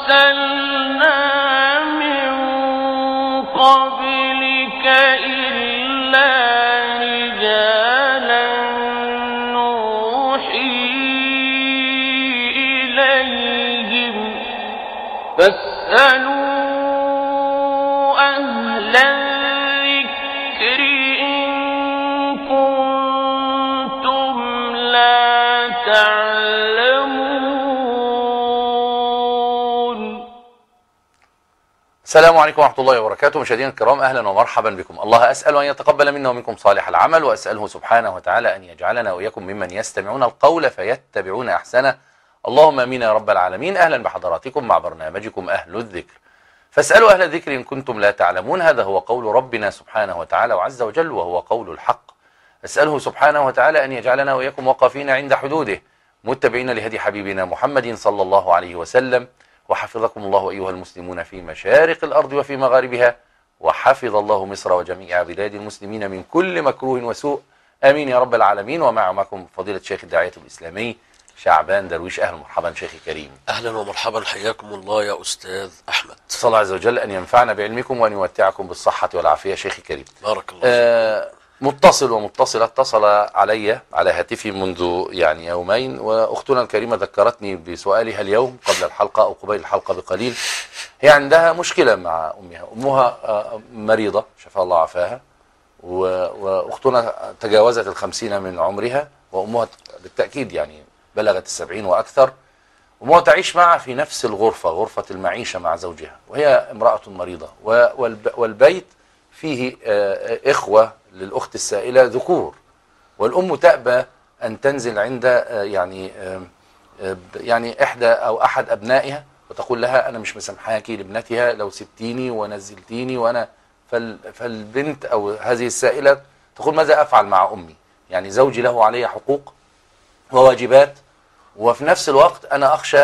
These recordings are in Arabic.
أرسلنا من قبلك إلا رجالا نوحي إليهم فاسألوا أهل الذكر إن كنتم لا تعلمون. السلام عليكم ورحمة الله وبركاته. مشاهدينا الكرام، أهلا ومرحبا بكم. الله أسأل أن يتقبل منا ومنكم صالح العمل، وأسأله سبحانه وتعالى أن يجعلنا وإياكم ممن يستمعون القول فيتبعون أحسنه. اللهم آمين يا رب العالمين. أهلا بحضراتكم مع برنامجكم أهل الذكر، فاسألوا أهل الذكر إن كنتم لا تعلمون. هذا هو قول ربنا سبحانه وتعالى وعز وجل، وهو قول الحق. أسأله سبحانه وتعالى أن يجعلنا وإياكم وقافين عند حدوده، متبعين لهدي حبيبنا محمد صلى الله عليه وسلم. وحفظكم الله أيها المسلمون في مشارق الأرض وفي مغاربها، وحفظ الله مصر وجميع بلاد المسلمين من كل مكروه وسوء، آمين يا رب العالمين. ومعكم فضيلة الشيخ الداعية الإسلامي شعبان درويش. أهلا ومرحبا شيخي كريم. أهلا ومرحبا، حياكم الله يا أستاذ أحمد. صلى الله عز وجل أن ينفعنا بعلمكم وأن يمتعكم بالصحة والعافية شيخي كريم. بارك الله. متصل ومتصلة اتصل علي على هاتفي منذ يومين، وأختنا الكريمة ذكرتني بسؤالها اليوم قبل الحلقة أو قبيل الحلقة بقليل. هي عندها مشكلة مع أمها مريضة شفاها الله عافاها، وأختنا تجاوزت 50 من عمرها، وأمها بالتأكيد بلغت 70 وأكثر، وأمها تعيش معها في نفس الغرفة، غرفة المعيشة مع زوجها، وهي امرأة مريضة، والبيت فيه إخوة للأخت السائلة ذكور، والأم تأبى أن تنزل عند إحدى أو أحد أبنائها، وتقول لها أنا مش مسامحاكي لابنتها لو سبتيني ونزلتيني وأنا. فالبنت أو هذه السائلة تقول ماذا أفعل مع أمي؟ زوجي له علي حقوق وواجبات، وفي نفس الوقت أنا أخشى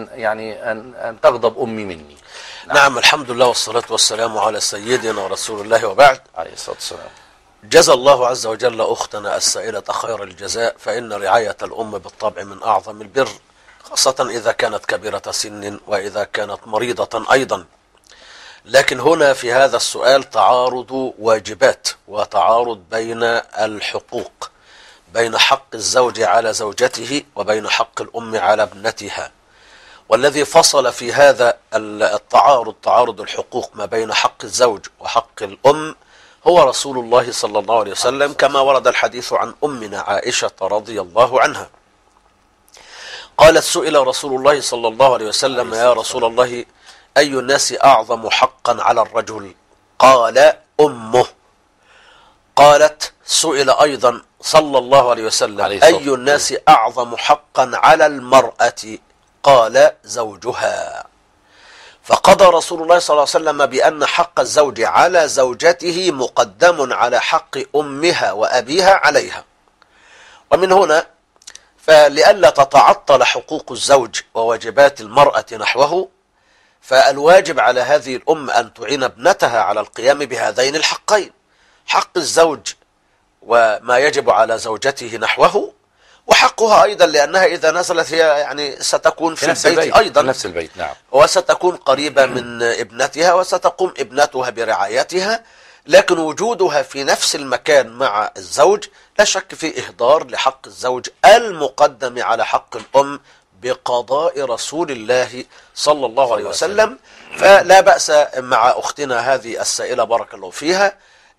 أن تغضب أمي مني. نعم، الحمد لله والصلاة والسلام على سيدنا رسول الله، وبعد. عليه الصلاة والسلام. جزى الله عز وجل أختنا السائلة خير الجزاء، فإن رعاية الأم بالطبع من أعظم البر، خاصة إذا كانت كبيرة سن وإذا كانت مريضة أيضا. لكن هنا في هذا السؤال تعارض واجبات وتعارض بين الحقوق، بين حق الزوج على زوجته وبين حق الأم على ابنتها. والذي فصل في هذا تعارض الحقوق ما بين حق الزوج وحق الأم هو رسول الله صلى الله عليه وسلم، كما ورد الحديث عن أمنا عائشة رضي الله عنها. قالت: سئل رسول الله صلى الله عليه وسلم: يا رسول الله، أي الناس أعظم حقا على الرجل؟ قال: أمه. قالت: سئل أيضا صلى الله عليه وسلم: أي الناس أعظم حقا على المرأة؟ قال: زوجها. فقضى رسول الله صلى الله عليه وسلم بأن حق الزوج على زوجته مقدم على حق أمها وأبيها عليها. ومن هنا فلئلا تتعطل حقوق الزوج وواجبات المرأة نحوه، فالواجب على هذه الأم أن تعين ابنتها على القيام بهذين الحقين: حق الزوج وما يجب على زوجته نحوه، وحقها أيضا لأنها إذا نزلت هي ستكون في البيت أيضا، نفس البيت. نعم. وستكون قريبة من ابنتها، وستقوم ابنتها برعايتها، لكن وجودها في نفس المكان مع الزوج لا شك في إهدار لحق الزوج المقدم على حق الأم بقضاء رسول الله صلى الله عليه وسلم. فلا بأس مع أختنا هذه السائلة بارك الله فيها،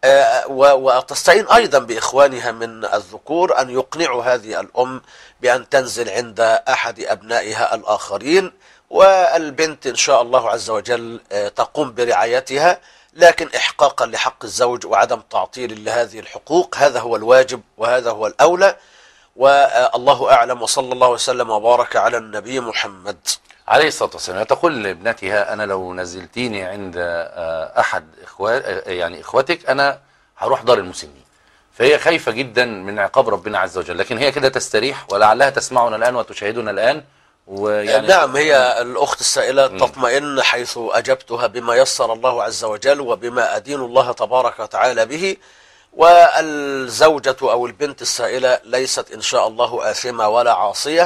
وتستعين أيضا بإخوانها من الذكور أن يقنعوا هذه الأم بأن تنزل عند أحد أبنائها الآخرين، والبنت إن شاء الله عز وجل تقوم برعايتها، لكن إحقاقا لحق الزوج وعدم تعطيل لهذه الحقوق. هذا هو الواجب وهذا هو الأولى، والله أعلم، وصلى الله وسلم وبارك على النبي محمد عليه الصلاة والسلام. تقول لابنتها: أنا لو نزلتيني عند أحد إخوتك أنا هروح دار المسنين. فهي خايفة جدا من عقاب ربنا عز وجل، لكن هي كده تستريح، ولعلها تسمعنا الآن وتشاهدنا الآن. نعم، هي الأخت السائلة تطمئن حيث أجبتها بما يسر الله عز وجل وبما أدين الله تبارك وتعالى به. والزوجة أو البنت السائلة ليست إن شاء الله آثمة ولا عاصية،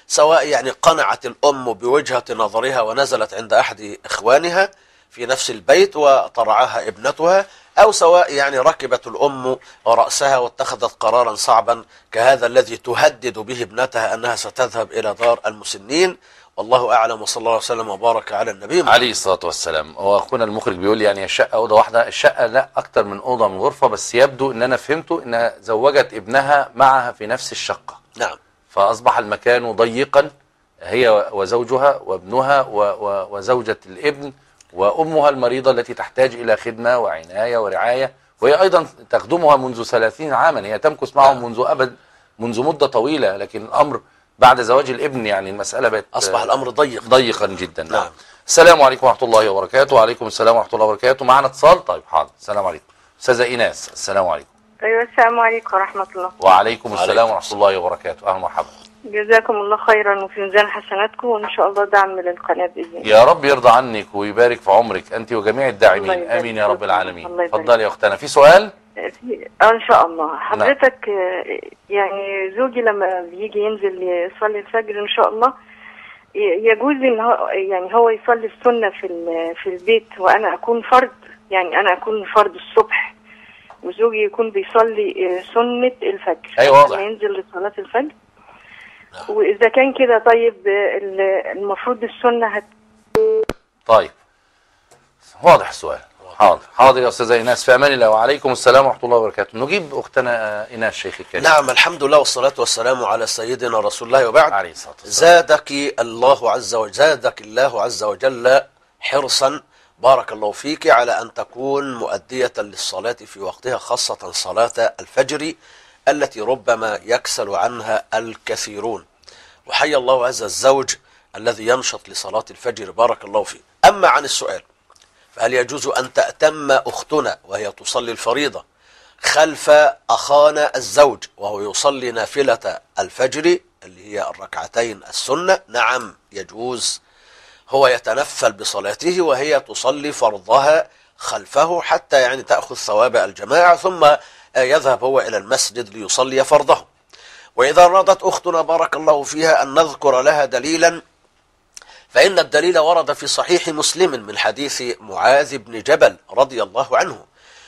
سواء يعني قنعت الأم بوجهة نظرها ونزلت عند أحد إخوانها في نفس البيت وطرعها ابنتها، أو سواء يعني ركبت الأم رأسها واتخذت قرارا صعبا كهذا الذي تهدد به ابنتها أنها ستذهب إلى دار المسنين. والله أعلم، وصلى الله وسلم وبارك على النبي محمد عليه الصلاة والسلام. واخونا المخرج بيقول يعني الشقة أوضة واحدة، الشقة لا أكتر من أوضة من غرفة، بس يبدو إن أنا فهمته إنها زوجت ابنها معها في نفس الشقة. نعم. فأصبح المكان ضيقا، هي وزوجها وابنها وزوجة الابن وأمها المريضة التي تحتاج إلى خدمة وعناية ورعاية، وهي أيضا تخدمها منذ 30 عاما، هي تمكث معهم منذ مدة طويلة، لكن الأمر بعد زواج الابن يعني المسألة بقت أصبح الأمر ضيقا جدا. نعم. السلام عليكم ورحمة الله وبركاته. وعليكم السلام ورحمة الله وبركاته. معنا اتصال. طيب حاضر. السلام عليكم. أستاذة إيناس، السلام عليكم. أيوة، السلام عليكم ورحمة الله. وعليكم السلام ورحمة الله وبركاته. أهلا ومرحبا. جزاكم الله خيرا وفي ميزان حسناتكم، وإن شاء الله دعم للقناة بإذن الله. يا رب يرضى عنك ويبارك في عمرك أنت وجميع الداعمين، آمين يا رب العالمين. اتفضلي يا أختنا، في سؤال؟ إن شاء الله. حضرتك يعني زوجي لما بيجي ينزل يصلي الفجر إن شاء الله، يجوز إن هو يصلي السنة في البيت وأنا أكون فرد، يعني أنا أكون فرد الصبح وزوجي يكون بيصلي سنة الفجر. أيوة واضح. لما ينزل لصلاة الفجر. وإذا كان كده طيب المفروض السنة طيب واضح السؤال. حاضر يا أستاذة إيناس، في أمان الله. وعليكم السلام ورحمة الله وبركاته. نجيب أختنا إيناس شيخ الكريم. نعم، الحمد لله والصلاة والسلام على سيدنا رسول الله، وبعد. عليه الصلاة والسلام. زادك الله عز وجل حرصا، بارك الله فيك، على أن تكون مؤدية للصلاة في وقتها، خاصة صلاة الفجر التي ربما يكسل عنها الكثيرون. وحي الله عز الزوج الذي ينشط لصلاة الفجر، بارك الله فيه. أما عن السؤال، فهل يجوز أن تأتم أختنا وهي تصلي الفريضة خلف أخانا الزوج وهو يصلي نافلة الفجر اللي هي الركعتين السنة؟ نعم يجوز. هو يتنفل بصلاته وهي تصلي فرضها خلفه، حتى يعني تأخذ ثواب الجماعة، ثم يذهب هو إلى المسجد ليصلي فرضه. وإذا أرادت أختنا بارك الله فيها أن نذكر لها دليلا، فإن الدليل ورد في صحيح مسلم من حديث معاذ بن جبل رضي الله عنه،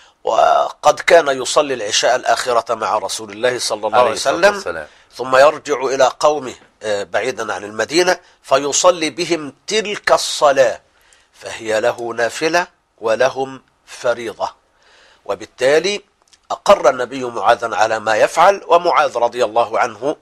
وقد كان يصلي العشاء الآخرة مع رسول الله صلى الله عليه وسلم، ثم يرجع إلى قومه بعيدا عن المدينة فيصلي بهم تلك الصلاة، فهي له نافلة ولهم فريضة. وبالتالي أقر النبي معاذا على ما يفعل، ومعاذ رضي الله عنه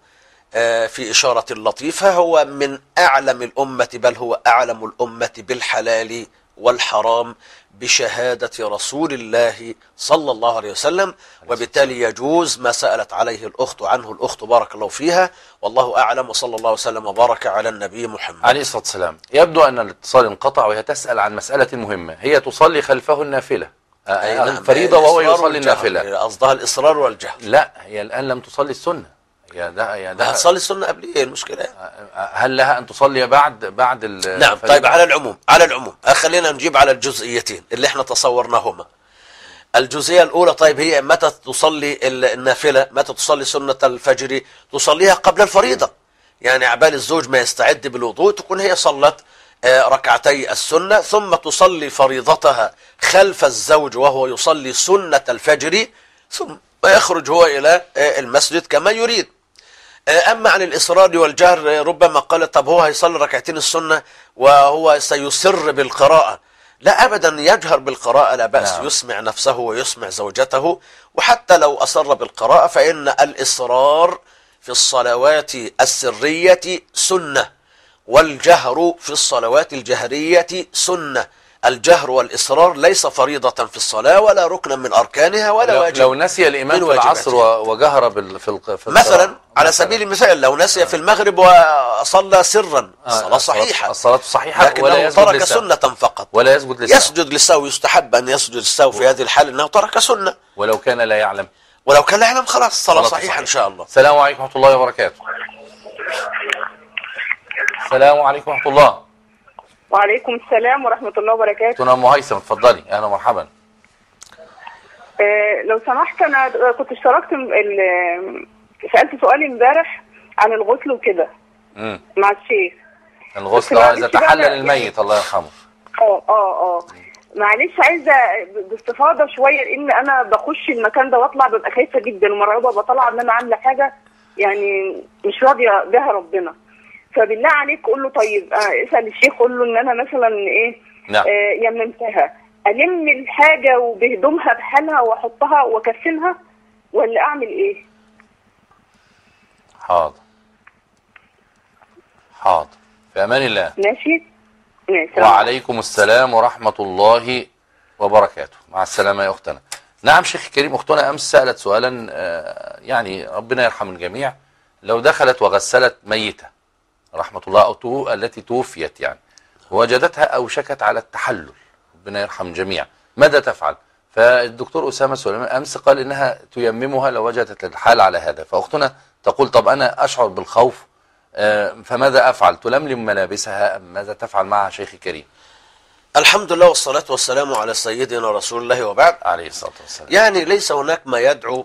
في إشارة لطيفة هو من أعلم الأمة، بل هو أعلم الأمة بالحلال والحرام بشهادة رسول الله صلى الله عليه وسلم. وبالتالي يجوز ما سألت عليه الأخت عنه الأخت، بارك الله فيها، والله أعلم، وصلى الله وسلم وبارك على النبي محمد عليه الصلاة والسلام. يبدو أن الاتصال انقطع، وهي تسأل عن مسألة مهمة، هي تصلي خلفه النافلة الفريضة وهو يصلي النافلة. قصدها الإصرار والجهل. لا، هي الآن لم تصلي السنة. هتصلي السنة قبل ايه المشكلة؟ هل لها أن تصلي بعد نعم. طيب على العموم خلينا نجيب على الجزئيتين اللي احنا تصورناهما. الجزئية الأولى، طيب هي متى تصلي النافلة؟ متى تصلي سنة الفجر؟ تصليها قبل الفريضة، يعني عبال الزوج ما يستعد بالوضوء تكون هي صلت ركعتي السنة، ثم تصلي فريضتها خلف الزوج وهو يصلي سنة الفجر، ثم يخرج هو إلى المسجد كما يريد. أما عن الإصرار والجهر، ربما قال طب هو هيصلي ركعتين السنة وهو سيسر بالقراءة. لا أبدا، يجهر بالقراءة لا بأس. نعم. يسمع نفسه ويسمع زوجته، وحتى لو أصر بالقراءة فإن الإصرار في الصلوات السرية سنة، والجهر في الصلوات الجهرية سنة. الجهر والإصرار ليس فريضة في الصلاة ولا ركنا من أركانها ولا واجب. لو نسي الإمام في العصر وجهر في مثلا على سبيل المثال، لو نسي في المغرب وصلى سرا، الصلاة صحيحة، الصلاة صحيحة، لكنه ترك سنة فقط، ولا يسجد للسهو. يسجد للسهو، يستحب أن يسجد للسهو في هذه الحال أنه ترك سنة. ولو كان لا يعلم خلاص الصلاة صحيحة إن شاء الله. السلام عليكم ورحمة الله وبركاته. السلام عليكم ورحمة الله. وعليكم السلام ورحمة الله وبركاته. أختنا أم هيثم، اتفضلي. أهلا ومرحبا. لو سمحت، أنا كنت اشتركت سألت سؤال امبارح عن الغسل وكده، مع الشيخ. الغسل بس إذا معلش تحلل بقى الميت الله يرحمه. معلش عايزه باستفاضه شويه، لان انا بخش المكان ده واطلع ببقى خايفه جدا ومرعوبه، بطلع ان انا عامله حاجه يعني مش راضيه بها ربنا. فبالله عليك قول له طيب اسال الشيخ، قول له ان انا مثلا ايه نعم. يممتها، الم الحاجه وبهدومها بحالها واحطها واكفنها ولا اعمل ايه؟ حاضر حاضر، في امان الله. ماشي. وعليكم السلام ورحمة الله وبركاته. مع السلامة يا أختنا. نعم شيخ كريم، أختنا أمس سألت سؤالا يعني ربنا يرحم الجميع. لو دخلت وغسلت ميتة رحمة الله أو التي توفيت يعني وجدتها أوشكت على التحلل، ربنا يرحم الجميع، ماذا تفعل؟ فالدكتور أسامة سليمان أمس قال إنها تيممها لو وجدت الحال على هذا. فأختنا تقول طب أنا أشعر بالخوف فماذا أفعل؟ تلملم ملابسها أم ماذا تفعل معها شيخي كريم؟ الحمد لله والصلاة والسلام على سيدنا رسول الله وبعد. عليه الصلاة والسلام. يعني ليس هناك ما يدعو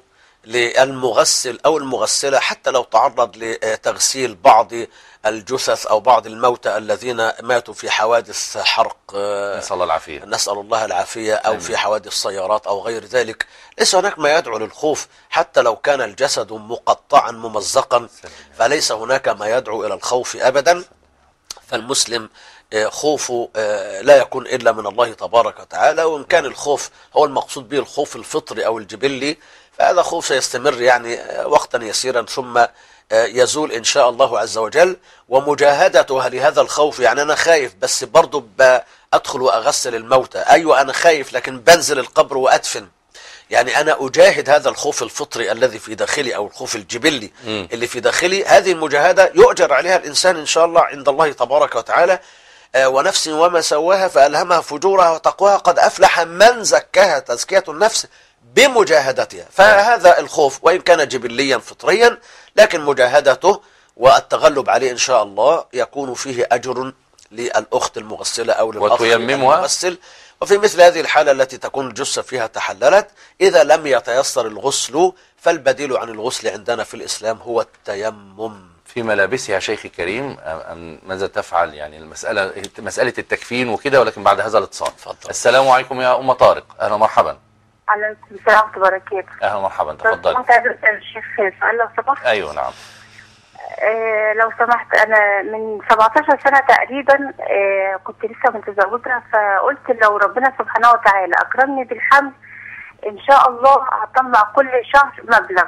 للمغسل أو المغسلة حتى لو تعرض لتغسيل بعض الجثث أو بعض الموتى الذين ماتوا في حوادث حرق، نسأل الله العافية، نسأل الله العافية، أو في حوادث سيارات أو غير ذلك. ليس هناك ما يدعو للخوف حتى لو كان الجسد مقطعا ممزقا، فليس هناك ما يدعو إلى الخوف أبدا. فالمسلم خوفه لا يكون إلا من الله تبارك وتعالى، وإن كان الخوف هو المقصود به الخوف الفطري أو الجبلي فهذا خوف سيستمر يعني وقتا يسيرا ثم يزول إن شاء الله عز وجل. ومجاهدتها لهذا الخوف، يعني أنا خايف بس برضو أدخل وأغسل الموتى، أيوة أنا خايف لكن بنزل القبر وأدفن. يعني أنا أجاهد هذا الخوف الفطري الذي في داخلي أو الخوف الجبلي اللي في داخلي. هذه المجاهدة يؤجر عليها الإنسان إن شاء الله عند الله تبارك وتعالى. ونفس وما سواها فألهمها فجورها وتقواها قد أفلح من زكاها، تزكية النفس بمجاهدتها. فهذا الخوف وإن كان جبليا فطريا لكن مجاهدته والتغلب عليه إن شاء الله يكون فيه أجر للأخت المغسلة أو للأخ المغسل. وفي مثل هذه الحالة التي تكون الجثة فيها تحللت، إذا لم يتيسر الغسل فالبديل عن الغسل عندنا في الإسلام هو التيمم. في ملابسها شيخي كريم ماذا تفعل؟ يعني مسألة التكفين وكده، ولكن بعد هذا الاتصال. فضل. السلام عليكم يا أم طارق، أهلا ومرحبا. عليكم السلام ورحمة الله وبركاته. أهلا ومرحبا، تفضل. كنت عايزة أسأل الشيخ سؤال لو سمحت. أيوه نعم. لو سمحت، أنا من 17 سنة تقريبا كنت لسه متزوجة، فقلت لو ربنا سبحانه وتعالى أكرمني بالحمل إن شاء الله هطلع كل شهر مبلغ،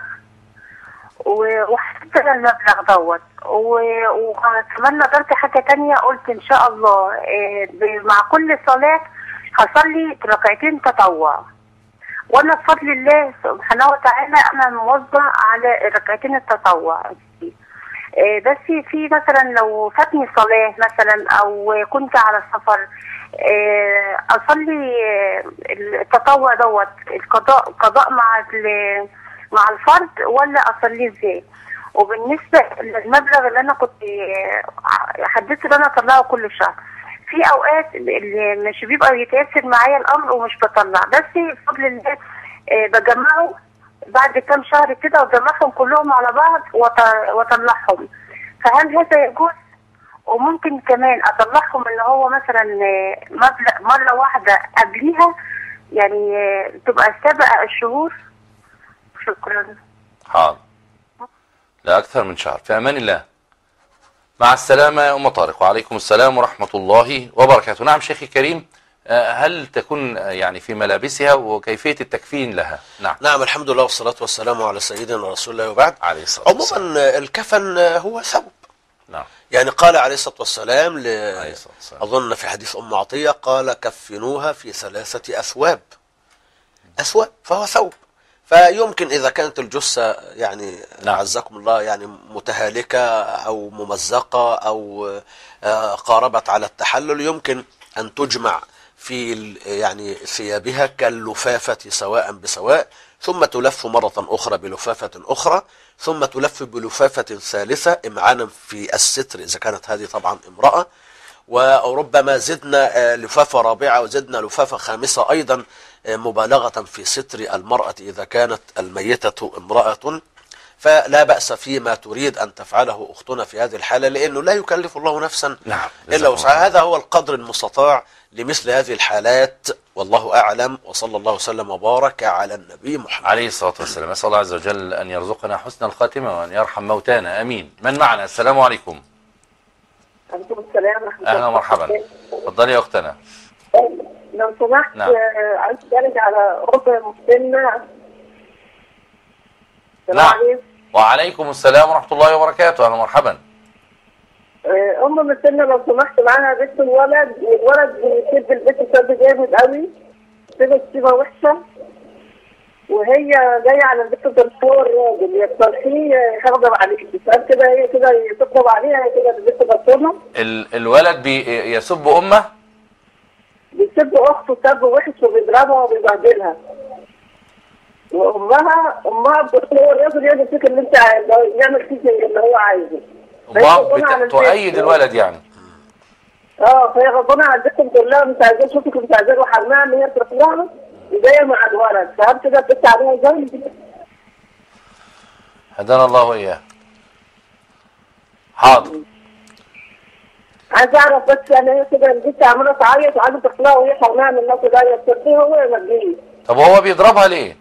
وحسبت أنا المبلغ دوت. وكمان نظرت حاجة تانية، قلت إن شاء الله مع كل صلاة هصلي ركعتين تطوع، وأنا بفضل الله سبحانه وتعالى أنا موظع على ركعتين التطوع. بس في مثلا لو فاتني صلاة مثلا أو كنت على السفر أصلي التطوع دوت قضاء مع الفرد ولا أصلي ازاي؟ وبالنسبة للمبلغ اللي أنا كنت حددت ان أنا أطلعه كل شهر، في أوقات اللي مش بيبقى يتيسر معايا الأمر ومش بطلع، بس بفضل الله بجمعه بعد كام شهر كده وجمعهم كلهم على بعض واطلعهم. فهل هذا يجوز؟ وممكن كمان اطلعهم اللي هو مثلا مبلغ مرة واحدة قبليها، يعني تبقى سابقة الشهور. شكرا. حاضر، لا أكثر من شهر. في أمان الله. مع السلامة يا أم طارق. وعليكم السلام ورحمة الله وبركاته. نعم شيخي كريم، هل تكون يعني في ملابسها وكيفية التكفين لها؟ نعم الحمد لله والصلاة والسلام على سيدنا رسول الله وبعد. عليه الصلاة والسلام. عموما الكفن هو ثوب. نعم. يعني قال عليه الصلاة والسلام أظن في حديث أم عطية قال كفنوها في 3 أثواب. أثواب فهو ثوب. فيمكن إذا كانت الجثة يعني عزكم الله يعني متهالكة أو ممزقة أو قاربت على التحلل يمكن أن تجمع في يعني ثيابها كاللفافة سواء بسواء، ثم تلف مرة أخرى بلفافة أخرى، ثم تلف بلفافة ثالثة إمعانا في الستر إذا كانت هذه طبعا امرأة، وربما زدنا لفافة رابعة وزدنا لفافة خامسة أيضا مبالغة في ستر المرأة إذا كانت الميتة امرأة. فلا بأس فيما تريد أن تفعله أختنا في هذه الحالة، لأنه لا يكلف الله نفسا نعم. إلا وسعها. هذا هو القدر المستطاع لمثل هذه الحالات، والله أعلم، وصلى الله وسلم وبارك على النبي محمد عليه الصلاة والسلام. أسأل الله عز وجل أن يرزقنا حسن الخاتمة وأن يرحم موتانا، أمين. من معنا؟ السلام عليكم. عليكم السلام ورحمة الله. أهلا ومرحبا. اتفضلي يا أختنا. لو سمحت، نعم. عايز اسالك على أم مسنة. نعم. وعليكم السلام ورحمة الله وبركاته. أهلا ومرحبا. أم مسنة لو سمحت، معاها بنت وولد، والولد بيسيب البيت سد جامد قوي، سيبه وحشة، وهي جاية على البيت بتصور الراجل يتصلحيه يغضب عليك، سأل كده هي كده تغضب عليها، هي كده البيت بتصورها. الولد يسب أمه؟ بيسب أخته سب وحش وبيضربها وبيبهدلها. وأمها بتقول هو الراجل يعمل فيك اللي أنت يعمل فيك اللي هو عايزه. أمها تؤيد الولد يعني؟ فهي غضبانة على البنت، بتقول لها مش عايزاه اشوفك، مش عايزاه اروح حمام، ان هي تروح لها وجايه مع الولد. فهمت كده البنت عليها ازاي؟ هدانا الله وإياه. حاضر. عايز اعرف بس يعني هي كده البنت عماله تعيط وعايزه تطلع وهي حرمها من الناس ده، ترضيه هو ما تجيش. طب هو بيضربها ليه؟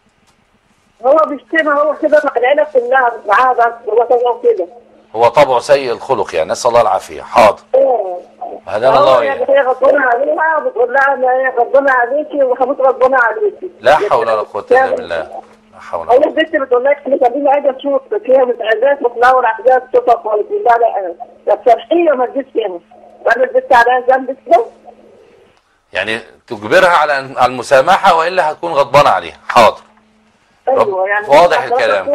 هو بيشتمها هو كده مع العيله كلها، مش معاها بس، هو كده وكده. هو طبعه سيء الخلق يعني، نسأل الله العافية. حاضر. هدانا الله وإياه. هي غضبانه عليها وبتقول لها ان هي غضبانه عليكي وخمس غضبانه عليكي. لا حول ولا قوة إلا بالله. لا حول هي ولا قوة. البنت بتقول لك خليني عايزه اشوفك، هي مش عايزاك وتنور عايزاك تشوفها خالص. لا الشرحيه ما تجيش هنا، وانا البنت عليها ذنب كده. يعني تجبرها على المسامحة وإلا هتكون غضبانة عليها. حاضر. ايوه يعني واضح الكلام.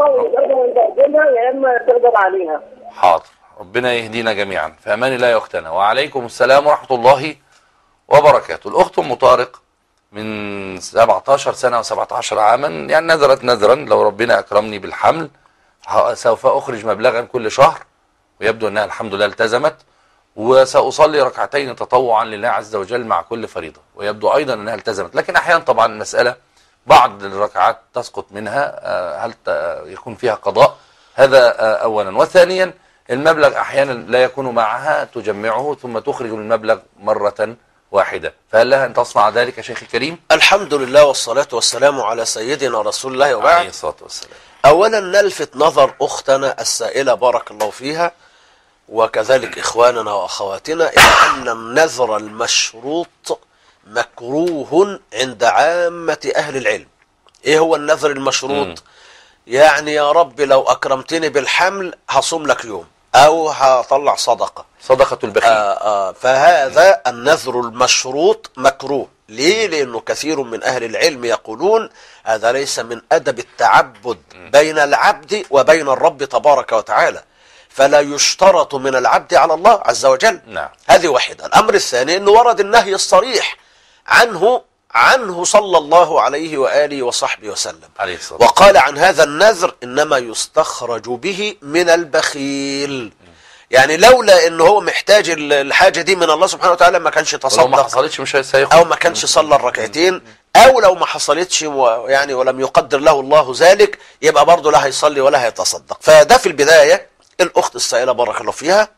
يا اما تغضب عليها. حاضر. ربنا يهدينا جميعا. في امان الله يا اختنا. وعليكم السلام ورحمة الله وبركاته. الاخت ام طارق من 17 سنة و17 عاما، يعني نذرت نذرا لو ربنا اكرمني بالحمل سوف اخرج مبلغا كل شهر، ويبدو انها الحمد لله التزمت، وسأصلي ركعتين تطوعا لله عز وجل مع كل فريضة، ويبدو ايضا انها التزمت. لكن احيانا طبعا المسألة بعض الركعات تسقط منها، هل يكون فيها قضاء؟ هذا اولا. وثانيا المبلغ احيانا لا يكون معها، تجمعه ثم تخرج المبلغ مرة واحدة، فهل لها ان تصنع ذلك يا شيخي الكريم؟ الحمد لله والصلاة والسلام على سيدنا رسول الله، وبعد. عليه الصلاة والسلام. أولا نلفت نظر أختنا السائلة بارك الله فيها، وكذلك إخواننا وأخواتنا، إلى أن النذر المشروط مكروه عند عامة أهل العلم. إيه هو النذر المشروط؟ يعني يا رب لو أكرمتني بالحمل هصوم لك يوم، أو هطلع صدقة البخيل. فهذا النذر المشروط مكروه. ليه؟ لأنه كثير من أهل العلم يقولون هذا ليس من أدب التعبد بين العبد وبين الرب تبارك وتعالى، فلا يشترط من العبد على الله عز وجل. نعم. هذه واحدة. الأمر الثاني أنه ورد النهي الصريح عنه صلى الله عليه وآله وصحبه وسلم، عليه الصلاة. وقال عن هذا النذر إنما يستخرج به من البخيل. يعني لولا انه هو محتاج الحاجة دي من الله سبحانه وتعالى ما كانش تصدق، ولو ما حصلتش مش هيخرج، او ما كانش صلى الركعتين، او لو ما حصلتش يعني ولم يقدر له الله ذلك، يبقى برضه لا هيصلي ولا هيتصدق. فده في البداية الأخت السائلة بارك الله فيها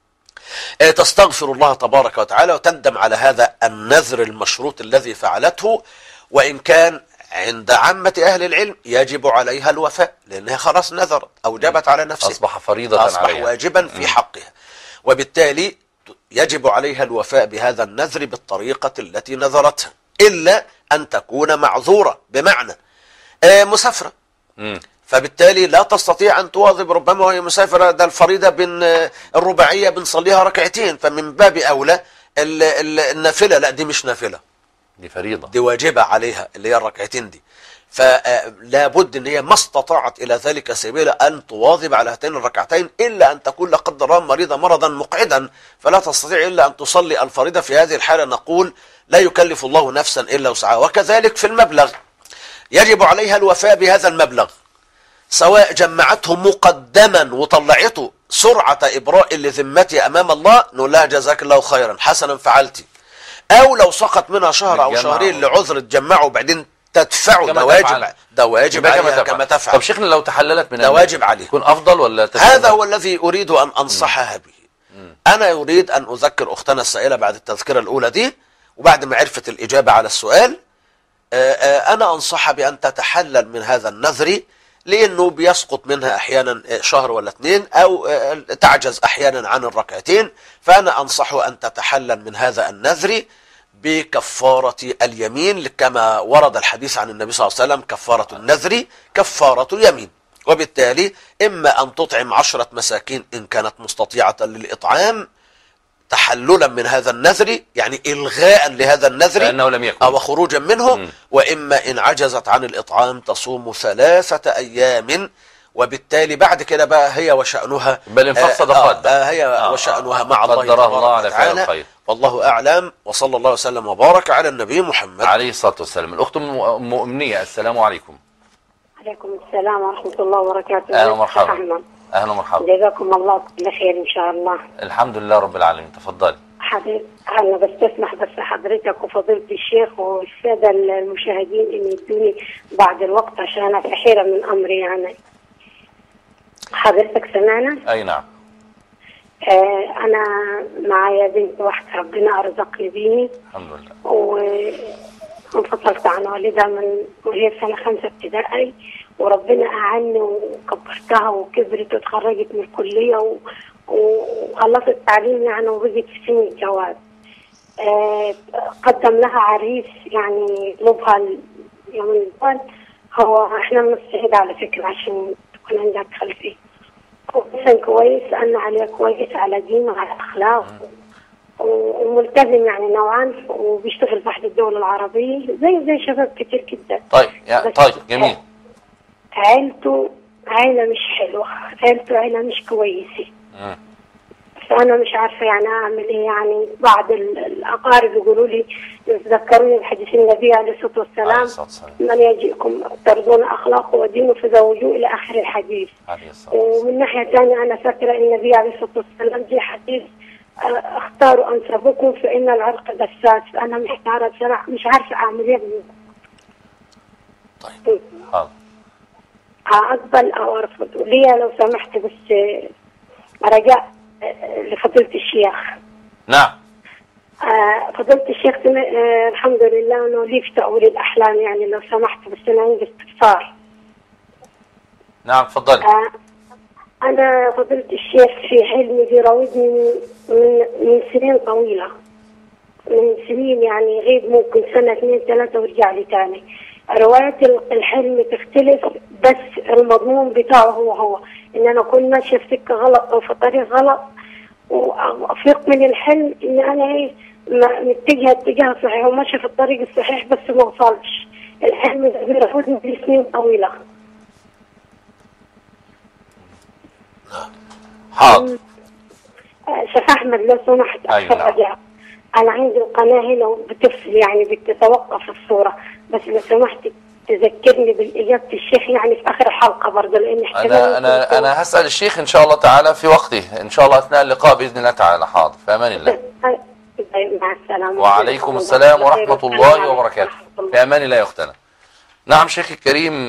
تستغفر الله تبارك وتعالى وتندم على هذا النذر المشروط الذي فعلته، وإن كان عند عامة أهل العلم يجب عليها الوفاء، لأنها خلاص نذرت، أوجبت على نفسها، أصبح فريضة أصبح عليها، واجبا في حقها، وبالتالي يجب عليها الوفاء بهذا النذر بالطريقة التي نذرتها، إلا أن تكون معذورة، بمعنى مسافرة، فبالتالي لا تستطيع أن تواظب، ربما وهي مسافرة ده الفريضة الرباعية بنصليها ركعتين، فمن باب أولى النافلة لا، دي مش نافلة، دي فريضة، دي واجبة عليها اللي هي الركعتين دي، فلا بد ان هي ما استطاعت الى ذلك سبيلا ان تواظب على هاتين الركعتين، الا ان تكون لا قدر الله مريضة مرضا مقعدا فلا تستطيع الا ان تصلي الفريضة. في هذه الحالة نقول لا يكلف الله نفسا الا وسعها. وكذلك في المبلغ يجب عليها الوفاء بهذا المبلغ، سواء جمعته مقدما وطلعته سرعة ابراء لذمتي امام الله، نقول لها جزاك الله خيرا حسنا فعلتي، او لو سقط منها شهر او شهرين لعذر تجمعه وبعدين تدفعه، كما ده واجب، تفعل. ده واجب يبقى عليها كما تفعل. طب شيخنا لو تحللت من ده الماء واجب عليه. يكون افضل ولا هذا تستمر؟ هو الذي أريد أن أنصحها به. أنا أريد أن أذكر أختنا السائلة بعد التذكرة الأولى دي، وبعد ما عرفت الإجابة على السؤال، أنا أنصحها بأن تتحلل من هذا النذر، لأنه بيسقط منها أحيانا شهر ولا 2، أو تعجز أحيانا عن الركعتين. فأنا أنصحه أن تتحلل من هذا النذر بكفارة اليمين، كما ورد الحديث عن النبي صلى الله عليه وسلم: كفارة النذر كفارة يمين. وبالتالي إما أن تطعم 10 مساكين إن كانت مستطيعة للإطعام تحللا من هذا النذر، يعني إلغاء لهذا النذر لأنه لم يكن، أو خروجا منه. وإما إن عجزت عن الإطعام تصوم 3 أيام. وبالتالي بعد كده بقى هي وشأنها، بل انفق صدقات هي وشأنها مع الله قدرها الله على فعل تعالى. الخير. والله أعلم، وصلى الله وسلم وبارك على النبي محمد عليه الصلاة والسلام. الأخت مؤمنية، السلام عليكم. عليكم السلام ورحمة الله وبركاته. أهلا ومرحبا. أهلا ومرحبا. جزاكم الله كل خير إن شاء الله. الحمد لله رب العالمين. تفضلي. أنا بستسمح بس حضرتك وفضيلة الشيخ والسادة المشاهدين إن يدوني بعد الوقت عشان أنا في حيرة من أمري يعني. حضرتك سمعنا؟ أي نعم. أنا معايا بنت واحدة ربنا أرزقني بيه، الحمد لله. وانفصلت عن والدها وهي في سنة 5 ابتدائي، وربنا أعني وكبرتها وكبرت وتخرجت من الكلية وخلصت التعليم يعني، وبقت في سن الجواز. قدم لها عريس يعني يطلبها يوم الجواز. هو احنا من الصعيد على فكرة عشان تكون عندك خلفية. هو إنسان كويس، أنا عليه كويس، على دين وعلى أخلاق، وملتزم يعني نوعا، وبيشتغل في أحد الدول العربية زي شباب كتير جدا. طيب طيب جميل. عيلته عيلة مش حلوة، عيلة مش كويسة. فأنا مش عارفة يعني أعمل إيه. يعني بعض الأقارب يقولوا لي، يتذكروني بحديث النبي عليه الصلاة والسلام: من يجيكم ترضون أخلاقه ودينه فزوجوه، إلى آخر الحديث. ومن ناحية ثانية أنا فاكرة النبي عليه الصلاة والسلام في حديث: اختاروا أنسبكم فإن العرق دساس. فأنا محتارة بصراحة، مش عارفة أعمل إيه. طيب حاضر. أقبل أو أرفض؟ ليا لو سمحت بس رجاء لفضيلة الشيخ. نعم. فضيلة الشيخ الحمد لله أنه لي في تأويل الأحلام يعني، لو سمحت بس أنا عندي استفسار. نعم تفضلي. أنا فضيلة الشيخ في حلمي بيراودني من سنين طويلة، من سنين يعني غيب ممكن 1 2 3 ورجع لي تاني. رواية الحلم تختلف، بس المضمون بتاعه هو إن أنا كنت ماشية في سكة غلط أو في طريق غلط، وأفيق من الحلم إن أنا متجهة اتجاه صحيح وماشية في الطريق الصحيح، بس ما وصلش. الحلم ده بيراودني لسنين طويلة. حاضر. شيخ أحمد لو سمحت أيوة. أنا عندي القناة هنا بتفصل يعني بتتوقف الصورة، بس لو سمحت تذكرني بالإجابة الشيخ يعني في آخر الحلقة برضه، لأن أنا هسأل الشيخ إن شاء الله تعالى في وقته إن شاء الله أثناء اللقاء بإذن الله تعالى. حاضر. في أمان الله. مع السلامة. وعليكم السلام ورحمة الله وبركاته. في أمان الله يا أختنا. نعم شيخي الكريم،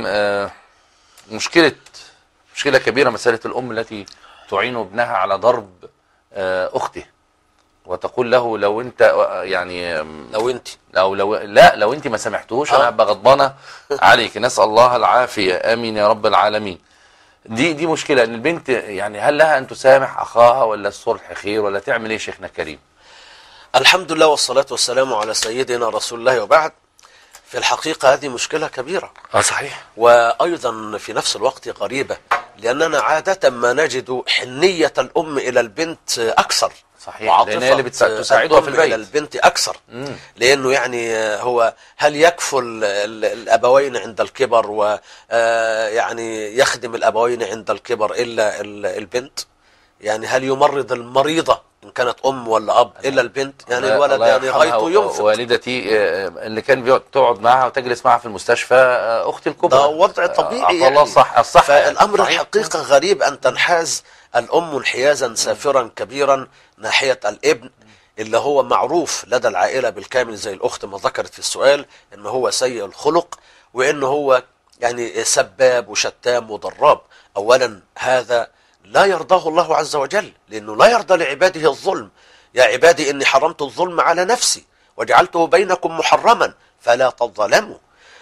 مشكلة كبيرة مسألة الأم التي تعين ابنها على ضرب أخته، وتقول له لو انت يعني لو انت ما سامحتوش انا هبقى غضبانه عليك. نسال الله العافيه. امين يا رب العالمين. دي مشكله ان البنت يعني هل لها ان تسامح اخاها ولا الصلح خير ولا تعمل ايه شيخنا الكريم؟ الحمد لله والصلاه والسلام على سيدنا رسول الله، وبعد. في الحقيقه هذه مشكله كبيره. صحيح. وايضا في نفس الوقت غريبه، لاننا عاده ما نجد حنيه الام الى البنت اكثر. صحيح. لأن هي اللي بتساعدها في البيت. إلى البنت أكثر. لأنه يعني هو هل يكفل الأبوين عند الكبر ويعني يخدم الأبوين عند الكبر إلا البنت؟ يعني هل يمرض المريضة إن كانت أم ولا أب إلا البنت؟ يعني الولد يعني غايته ينفق. والدتي اللي كان تقعد معها وتجلس معها في المستشفى أختي الكبرى. ده وضع طبيعي يعني. الله الصح. فالأمر الحقيقة غريب أن تنحاز الأم انحيازا سافرا كبيرا ناحية الابن اللي هو معروف لدى العائلة بالكامل، زي الأخت ما ذكرت في السؤال إن هو سيء الخلق وإنه هو يعني سباب وشتام وضراب. أولا هذا لا يرضاه الله عز وجل، لأنه لا يرضى لعباده الظلم. يا عبادي إني حرمت الظلم على نفسي وجعلته بينكم محرما فلا تظلموا.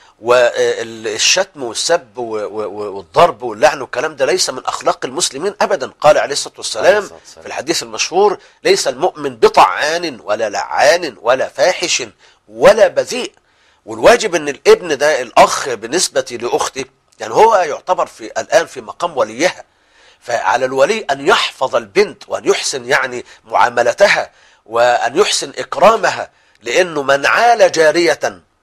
والشتم والسب والضرب واللعن والكلام ده ليس من أخلاق المسلمين أبدا. قال عليه الصلاة والسلام في الحديث المشهور: ليس المؤمن بطعان ولا لعان ولا فاحش ولا بذيء. والواجب ان الابن ده الأخ بالنسبة لأخته يعني هو يعتبر الآن في مقام وليها، فعلى الولي أن يحفظ البنت وأن يحسن يعني معاملتها وأن يحسن إكرامها، لأنه من عال جارية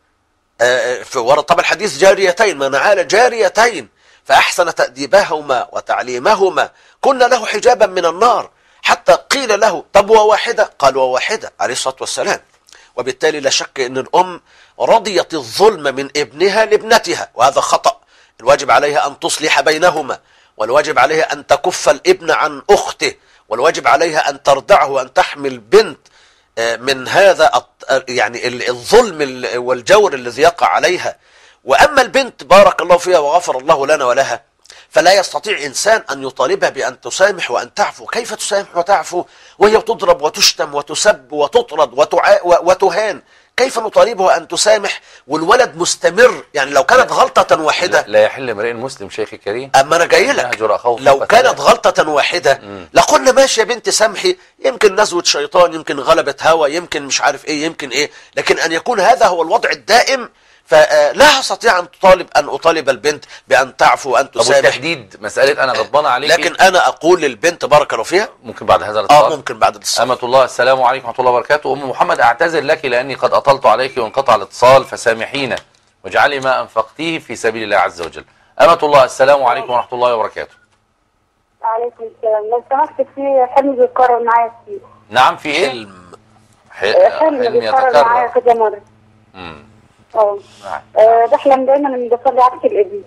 ورد طبعا الحديث جاريتين، من عال جاريتين فأحسن تأديبهما وتعليمهما كن له حجابا من النار، حتى قيل له: طب وواحدة؟ قال: وواحدة عليه الصلاة والسلام. وبالتالي لا شك أن الأم رضيت الظلم من ابنها لابنتها، وهذا خطأ. الواجب عليها أن تصلح بينهما، والواجب عليها أن تكف الابن عن أخته، والواجب عليها أن ترضعه وأن تحمي البنت من هذا يعني الظلم والجور الذي يقع عليها. وأما البنت بارك الله فيها وغفر الله لنا ولها، فلا يستطيع إنسان أن يطالبها بأن تسامح وأن تعفو. كيف تسامح وتعفو وهي تضرب وتشتم وتسب وتطرد وتهان؟ كيف نطالبها أن تسامح والولد مستمر؟ يعني لو كانت غلطة واحدة لا يحل امرئ مسلم شيخي كريم. أما أنا جاي لك، لو كانت غلطة واحدة لقلنا ماشي يا بنت سامحي، يمكن نزوة شيطان، يمكن غلبة هوى، يمكن مش عارف إيه، يمكن إيه، لكن أن يكون هذا هو الوضع الدائم فلا أستطيع أن أطالب البنت بأن تعفو وأن تسامح. طب والتهديد مسألة أنا غضبان عليك، لكن أنا أقول للبنت بارك الله فيها ممكن بعد هذا الاتصال. ممكن بعد الاتصال. أمة الله السلام عليكم ورحمة الله وبركاته. أم محمد أعتذر لك لأني قد أطلت عليك وانقطع الاتصال، فسامحينا واجعلي ما أنفقتيه في سبيل الله عز وجل. أمة الله السلام عليكم ورحمة الله وبركاته. وعليكم السلام. لو سمحت في حلم بيتكرر معايا كتير. نعم في إيه؟ حلم بيتكرر معايا كذا مرة. بحلم دايما اني بصلي عكس القبلة.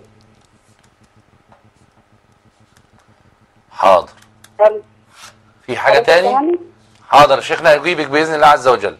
حاضر. في حاجة تاني؟ حاضر شيخنا يجيبك بإذن الله عز وجل.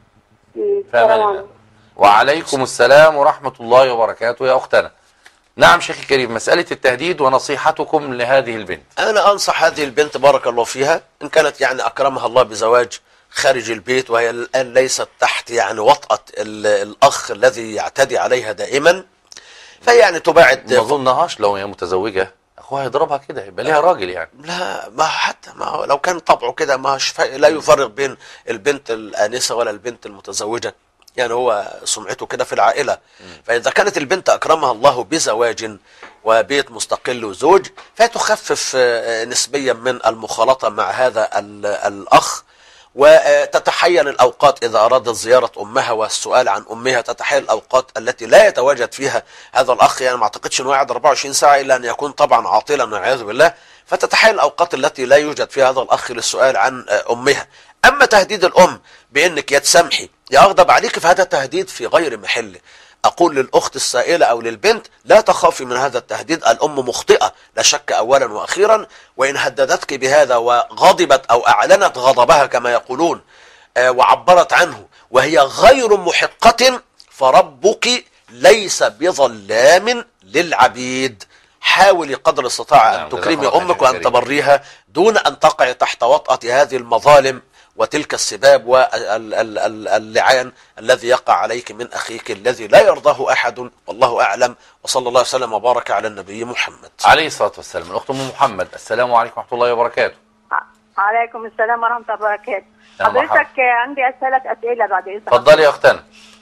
وعليكم السلام ورحمة الله وبركاته يا أختنا. نعم شيخي الكريم، مسألة التهديد ونصيحتكم لهذه البنت. أنا أنصح هذه البنت بارك الله فيها، إن كانت يعني أكرمها الله بزواج خارج البيت وهي الآن ليست تحت يعني وطأة الأخ الذي يعتدي عليها دائما، فيعني تباعد. ما أظنهاش لو هي متزوجة أخوها يضربها كده يبقى ليها راجل يعني. لا، ما حتى ما لو كان طبعه كده لا يفرق بين البنت الآنسة ولا البنت المتزوجة، يعني هو سمعته كده في العائلة. فإذا كانت البنت أكرمها الله بزواج وبيت مستقل وزوج، فتخفف نسبيا من المخالطة مع هذا الأخ، وتتحين الأوقات إذا أرادت زيارة أمها والسؤال عن أمها، تتحين الأوقات التي لا يتواجد فيها هذا الأخ. يعني ما أعتقدش أنه قاعد 24 ساعة إلا أن يكون طبعا عاطلا والعياذ بالله، فتتحين الأوقات التي لا يوجد فيها هذا الأخ للسؤال عن أمها. أما تهديد الأم بأنك يا تسامحي يا أغضب عليك فهذا تهديد في غير محله. أقول للأخت السائلة أو للبنت لا تخافي من هذا التهديد، الأم مخطئة لا شك أولا وأخيرا، وإن هددتك بهذا وغضبت أو أعلنت غضبها كما يقولون وعبرت عنه وهي غير محقة فربك ليس بظلام للعبيد. حاولي قدر الاستطاعة أن تكرمي أمك وأن تبريها دون أن تقعي تحت وطأة هذه المظالم وتلك السباب واللعان الذي يقع عليك من أخيك الذي لا يرضاه أحد، والله أعلم. وصلى الله وسلم وبارك على النبي محمد عليه الصلاة والسلام. الأخت أم محمد السلام عليكم ورحمة الله وبركاته. وعليكم السلام ورحمة الله وبركاته. حضرتك عندي أسئلة بعد إذنك. اتفضلي يا أختنا.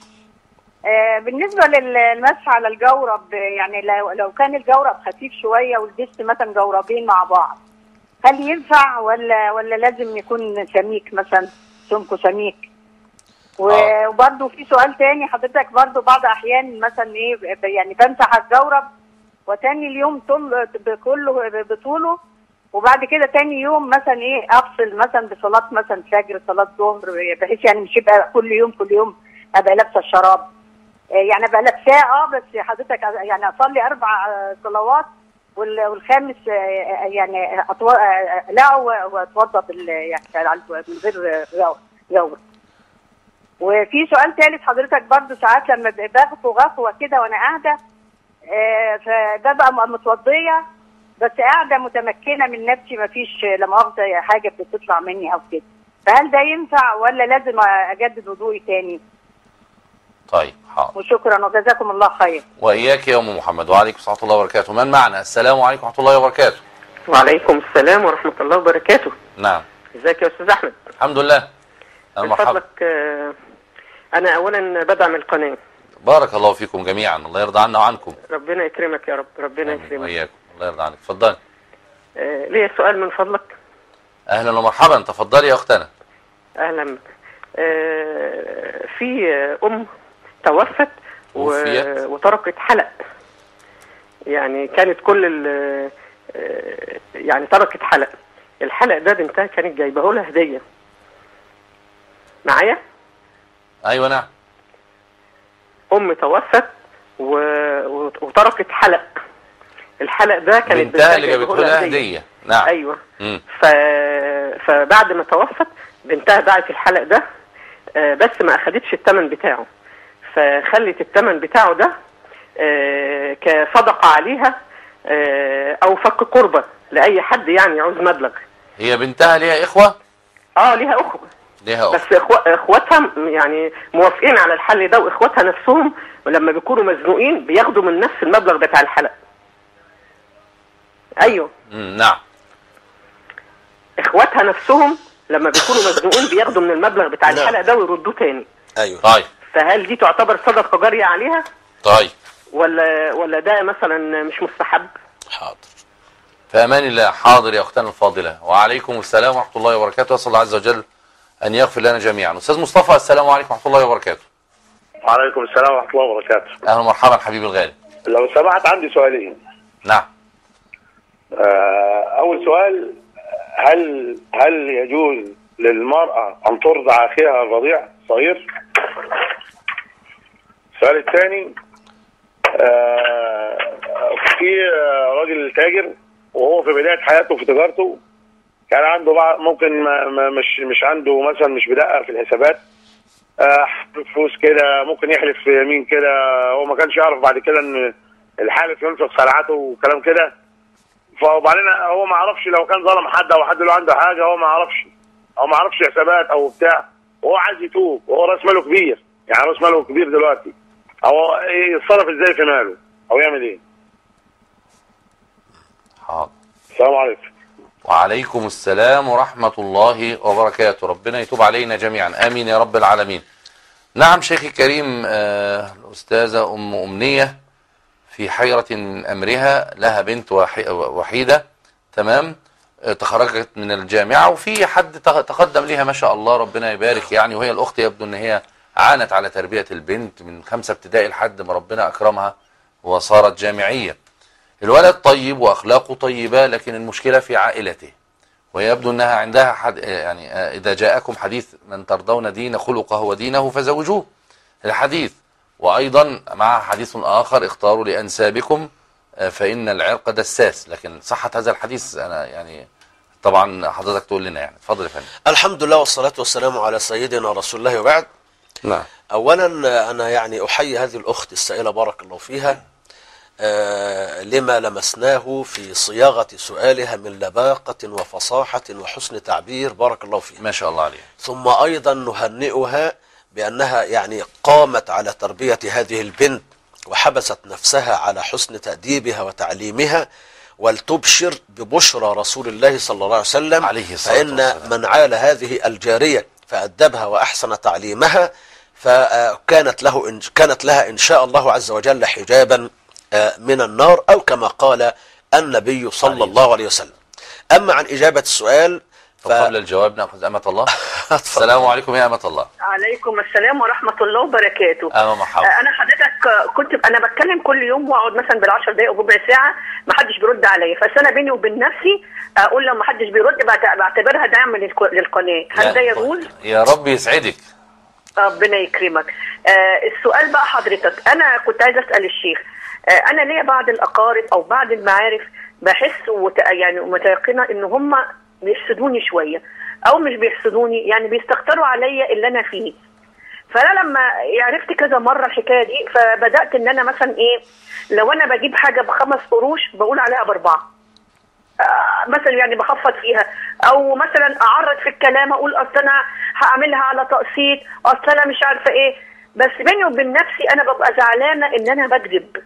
بالنسبة للمسح على الجورب، يعني لو كان الجورب خفيف شوية ولبست مثلا جوربين مع بعض، هل ينفع ولا لازم يكون سميك مثلا سمكه سميك؟ وبرضه في سؤال تاني حضرتك، برضه بعض احيان مثلا ايه يعني بمسح الجورب وتاني اليوم كله بطوله، وبعد كده تاني يوم مثلا ايه افصل مثلا بصلاه مثلا فجر صلاه ظهر، بحيث يعني مش يبقى كل يوم ابقى لابسه الشراب، يعني ابقى لابساه بس حضرتك يعني اصلي 4 صلوات والخامس يعني اقلعه واتوضا يعني من غير جور. وفي سؤال ثالث حضرتك برضو، ساعات لما باخد غفوه كده وانا قاعده فببقى متوضيه بس قاعده متمكنه من نفسي، ما فيش لا مؤاخذه حاجه بتطلع مني او كده، فهل ده ينفع ولا لازم اجدد وضوئي تاني؟ طيب حاضر. وشكرا وجزاكم الله خير. واياك يا ام محمد. وعليكم ورحمه الله وبركاته. من معنا؟ السلام عليكم ورحمه الله وبركاته. وعليكم السلام ورحمة الله وبركاته. نعم. ازيك يا أستاذ أحمد؟ الحمد لله. من فضلك أنا أولا بدعم القناة. بارك الله فيكم جميعا، الله يرضى عنا وعنكم. ربنا يكرمك يا رب، ربنا يكرمك. وإياكم، الله يرضى عنك. اتفضلي. ليه سؤال من فضلك؟ أهلا ومرحبا، تفضلي يا أختنا. أهلا. في أم توفت وتركت حلق، يعني كانت كل يعني تركت حلق. الحلق ده بنتها كانت جايبه لها هديه. معايا؟ ايوه نعم. ام توفت وتركت حلق. الحلق ده كانت بنتها اللي جابته لها هديه. نعم. ايوه. فبعد ما توفت بنتها باعت الحلق ده، بس ما اخدتش الثمن بتاعه، فخلت الثمن بتاعه ده كصدقه عليها او فك قربة لاي حد يعني يعوز مبلغ. هي بنتها ليها اخوة؟ ليها اخوة. ليها اخوة. بس اخواتها يعني موافقين على الحل ده، واخواتها نفسهم لما بيكونوا مزنوقين بياخدوا من نفس المبلغ بتاع الحلق. ايوه. نعم. اخواتها نفسهم لما بيكونوا مزنوقين بياخدوا من المبلغ بتاع الحلق ده ويردوه تاني. ايوه. طيب. فهل دي تعتبر صدقة جارية عليها؟ طيب. ولا ده مثلا مش مستحب؟ حاضر. في امان الله. حاضر يا اختنا الفاضله. وعليكم السلام ورحمه الله وبركاته. اسال الله عز وجل ان يغفر لنا جميعا. استاذ مصطفى، السلام عليكم ورحمه الله وبركاته. وعليكم السلام ورحمه الله وبركاته. اهلا ومرحبا حبيبي الغالي. لو سمحت عندي سؤالين. نعم. اول سؤال، هل يجوز للمراه ان ترضع اخيها الرضيع صغير؟ السؤال الثاني، في راجل تاجر وهو في بدايه حياته في تجارته كان عنده بعض ممكن مش عنده مثلا مش بدقق في الحسابات، فلوس كده ممكن يحلف في يمين كده، هو ما كانش يعرف بعد كده ان الحالف ينفق سلعته وكلام كده، فبعدين هو ما عرفش لو كان ظلم حد او حد له عنده حاجه، هو ما عرفش حسابات او بتاع، وهو عايز يتوب وهو راس ماله كبير، يعني راس ماله كبير دلوقتي، هو يتصرف ازاي في ماله او يعمل ايه؟ حاضر. السلام عليكم. وعليكم السلام ورحمة الله وبركاته. ربنا يتوب علينا جميعا، آمين يا رب العالمين. نعم شيخي الكريم، الأستاذة أم أمنية في حيرة من أمرها، لها بنت وحيدة، تمام، تخرجت من الجامعة وفي حد تقدم لها ما شاء الله ربنا يبارك يعني، وهي الأخت يبدو أن هي عانت على تربية البنت من 5 ابتدائي لحد ما ربنا أكرمها وصارت جامعية. الولد طيب وأخلاقه طيبة، لكن المشكلة في عائلته، ويبدو أنها عندها يعني إذا جاءكم حديث من ترضون دين خلقه ودينه فزوجوه، الحديث. وأيضا مع حديث آخر، اختاروا لأنسابكم فإن العرق دساس، لكن صحة هذا الحديث أنا يعني طبعا حضرتك تقول لنا يعني. اتفضل يا فندم. الحمد لله والصلاة والسلام على سيدنا رسول الله وبعد. نعم. أولا أنا يعني أحيي هذه الأخت السائلة بارك الله فيها لما لمسناه في صياغة سؤالها من لباقة وفصاحة وحسن تعبير بارك الله فيها ما شاء الله عليها. ثم أيضا نهنئها بأنها يعني قامت على تربية هذه البنت وحبست نفسها على حسن تأديبها وتعليمها، ولتبشر ببشرى رسول الله صلى الله عليه وسلم عليه الصلاة فإن والسلام. من عال هذه الجارية فأدبها وأحسن تعليمها فكانت لها إن شاء الله عز وجل حجابا من النار، أو كما قال النبي صلى الله عليه وسلم. أما عن إجابة السؤال قبل الجواب نأخذ أمة الله. السلام عليكم يا أمة الله. عليكم السلام ورحمة الله وبركاته. أهلا مرحبا. أنا حضرتك أنا بتكلم كل يوم وأقعد مثلا بالعشر دقايق وربع ساعة ما حدش بيرد عليا، فأنا بيني وبين نفسي أقول لو ما حدش بيرد بعتبرها دعم للقناة، هل ده يجوز؟ يا رب يسعدك. ربنا يكرمك. السؤال بقى حضرتك، أنا كنت عايز أسأل الشيخ، أنا ليا بعض الأقارب أو بعض المعارف بحس يعني متيقنة إن هم بيحسدوني شوية، أو مش بيحسدوني يعني بيستكتروا عليا اللي أنا فيه، فانا لما عرفت كذا مره الحكايه دي، فبدات ان انا مثلا ايه، لو انا بجيب حاجه ب5 قروش بقول عليها ب4 مثلا، يعني بخفض فيها، او مثلا اعرض في الكلام اقول اصل انا هعملها على تقسيط، اصل انا مش عارفه ايه. بس بيني وبين نفسي انا ببقى زعلانه ان انا بكذب،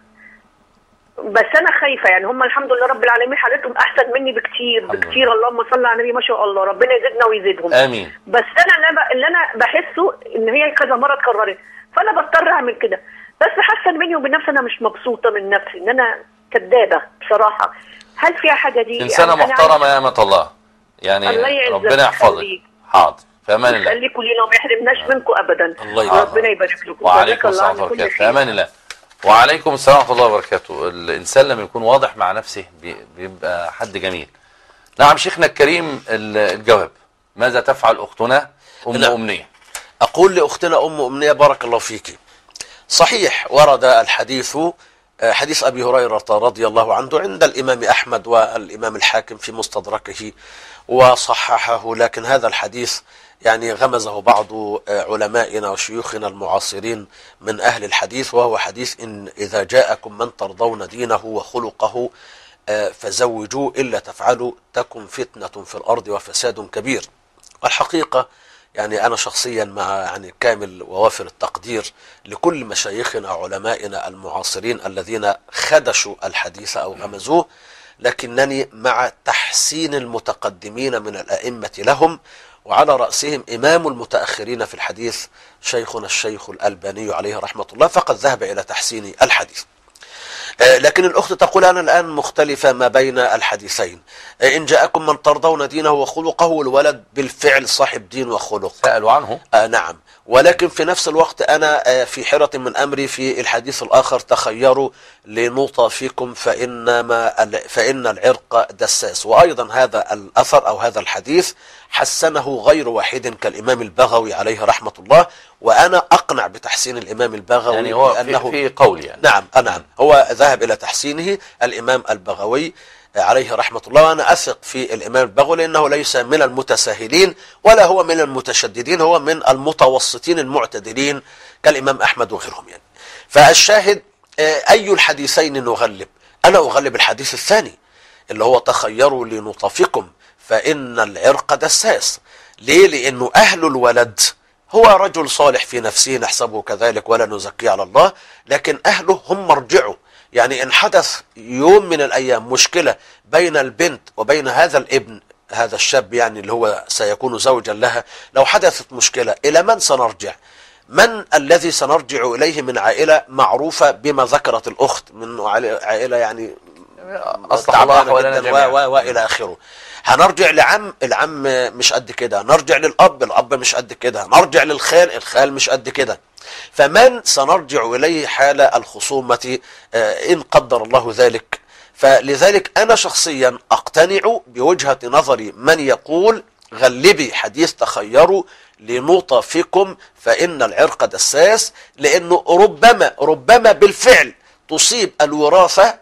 بس انا خايفه. يعني هم الحمد لله رب العالمين حالتهم احسن مني بكتير بكتير، اللهم صل على النبي ما شاء الله، ربنا يزيدنا ويزيدهم. امين. بس انا اللي انا بحسه ان هي كذا مره اتكررت، فانا بضطر اعمل كده. بس حاسه بيني وبين نفسي انا مش مبسوطه من نفسي ان انا كدابه بصراحه. هل فيها حاجه دي؟ انسانه يعني محترمه يا امه الله، يعني ربنا يحفظك. حاضر، في امان الله. خليكم لينا وما يحرمناش منكم ابدا. ربنا يبارك لكم. وعليكم السلام ورحمه الله وبركاته. في امان الله. وعليكم السلام ورحمه الله وبركاته. الانسان لما يكون واضح مع نفسه بيبقى حد جميل. نعم شيخنا الكريم، الجواب ماذا تفعل اختنا أمنية؟ اقول لاختنا أمنية بارك الله فيك. صحيح ورد الحديث، حديث أبي هريرة رضي الله عنه عند الإمام أحمد والإمام الحاكم في مستدركه وصححه، لكن هذا الحديث يعني غمزه بعض علمائنا وشيوخنا المعاصرين من أهل الحديث، وهو حديث إن إذا جاءكم من ترضون دينه وخلقه فزوجوا إلا تفعلوا تكن فتنة في الأرض وفساد كبير. والحقيقة يعني أنا شخصيا مع يعني كامل ووافر التقدير لكل مشايخنا وعلمائنا المعاصرين الذين خدشوا الحديث أو غمزوه، لكنني مع تحسين المتقدمين من الأئمة لهم، وعلى رأسهم إمام المتأخرين في الحديث شيخنا الشيخ الألباني عليه رحمة الله، فقد ذهب إلى تحسين الحديث. لكن الأخت تقول أنا الآن مختلفة ما بين الحديثين. إن جاءكم من ترضون دينه وخلقه، والولد بالفعل صاحب دين وخلق، سألوا عنه. نعم، ولكن في نفس الوقت أنا في حيرة من أمري في الحديث الآخر تخيروا لنطافكم فإن العرق دساس. وأيضا هذا الأثر أو هذا الحديث حسنه غير واحد كالإمام البغوي عليه رحمة الله، وأنا أقنع بتحسين الإمام البغوي، يعني هو لأنه في قول يعني. نعم هو ذهب إلى تحسينه الإمام البغوي عليه رحمة الله، وأنا أثق في الإمام البغوي لأنه ليس من المتساهلين ولا هو من المتشددين، هو من المتوسطين المعتدلين كالإمام أحمد وغيرهم يعني. فالشاهد أي الحديثين نغلب؟ أنا أغلب الحديث الثاني اللي هو تخيروا لنطافكم فإن العرق دساس. ليه؟ لأنه أهل الولد هو رجل صالح في نفسه نحسبه كذلك ولا نزكيه على الله، لكن أهله هم مرجعه. يعني إن حدث يوم من الأيام مشكلة بين البنت وبين هذا الابن، هذا الشاب يعني اللي هو سيكون زوجا لها، لو حدثت مشكلة إلى من سنرجع؟ من الذي سنرجع إليه من عائلة معروفة بما ذكرت الأخت، من عائلة يعني أصلح الله أحوالنا وإلى آخره. هنرجع لعم، العم مش قد كده، نرجع للأب، الأب مش قد كده، نرجع للخال، الخال مش قد كده. فمن سنرجع إليه حال الخصومة إن قدر الله ذلك؟ فلذلك أنا شخصيا أقتنع بوجهة نظري من يقول غلبي حديث تخيروا لنطافكم فإن العرق دساس، لأنه ربما بالفعل تصيب الوراثة،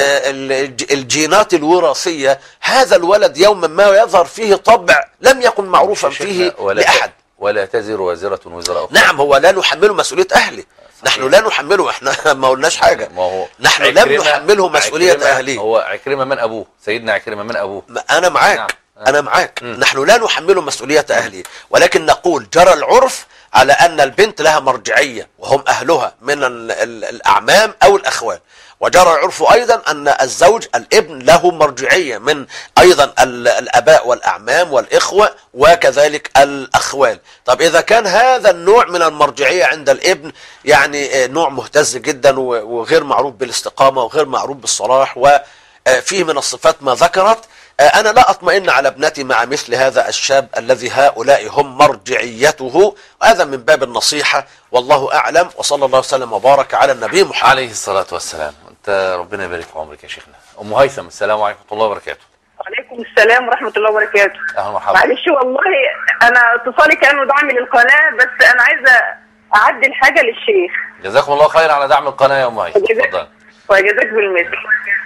الجينات الوراثية، هذا الولد يوما ما يظهر فيه طبع لم يكن معروفا فيه لأحد. ولا تزر وازرة وزر أخرى. نعم، هو لا نحمله مسؤولية أهله. نحن لا نحمله، احنا ما قلناش حاجة. نحن لم نحمله مسؤولية أهله. هو عكرمة من أبوه، سيدنا عكرمة من أبوه. أنا معاك. نعم. أنا معاك. نحن لا نحمله مسؤولية أهله، ولكن نقول جرى العرف على أن البنت لها مرجعية وهم أهلها من الأعمام أو الأخوال، وجرى العرف أيضا أن الزوج الابن له مرجعية من أيضا الأباء والأعمام والإخوة وكذلك الأخوال. طب إذا كان هذا النوع من المرجعية عند الابن يعني نوع مهتز جدا وغير معروف بالاستقامة وغير معروف بالصلاح وفيه من الصفات ما ذكرت، أنا لا أطمئن على ابنتي مع مثل هذا الشاب الذي هؤلاء هم مرجعيته. وهذا من باب النصيحة، والله أعلم، وصلى الله وسلم وبارك على النبي محمد عليه الصلاة والسلام. أنت ربنا يبارك في عمرك يا شيخنا. أم هيثم، السلام عليكم ورحمة الله وبركاته. وعليكم السلام ورحمة الله وبركاته. أهلا ومرحبا. معلش والله أنا اتصالي كان دعم للقناة، بس أنا عايزة أعدل حاجة للشيخ. جزاكم الله خير على دعم القناة يا أم هيثم. اتفضل. وجزاك بالمثل.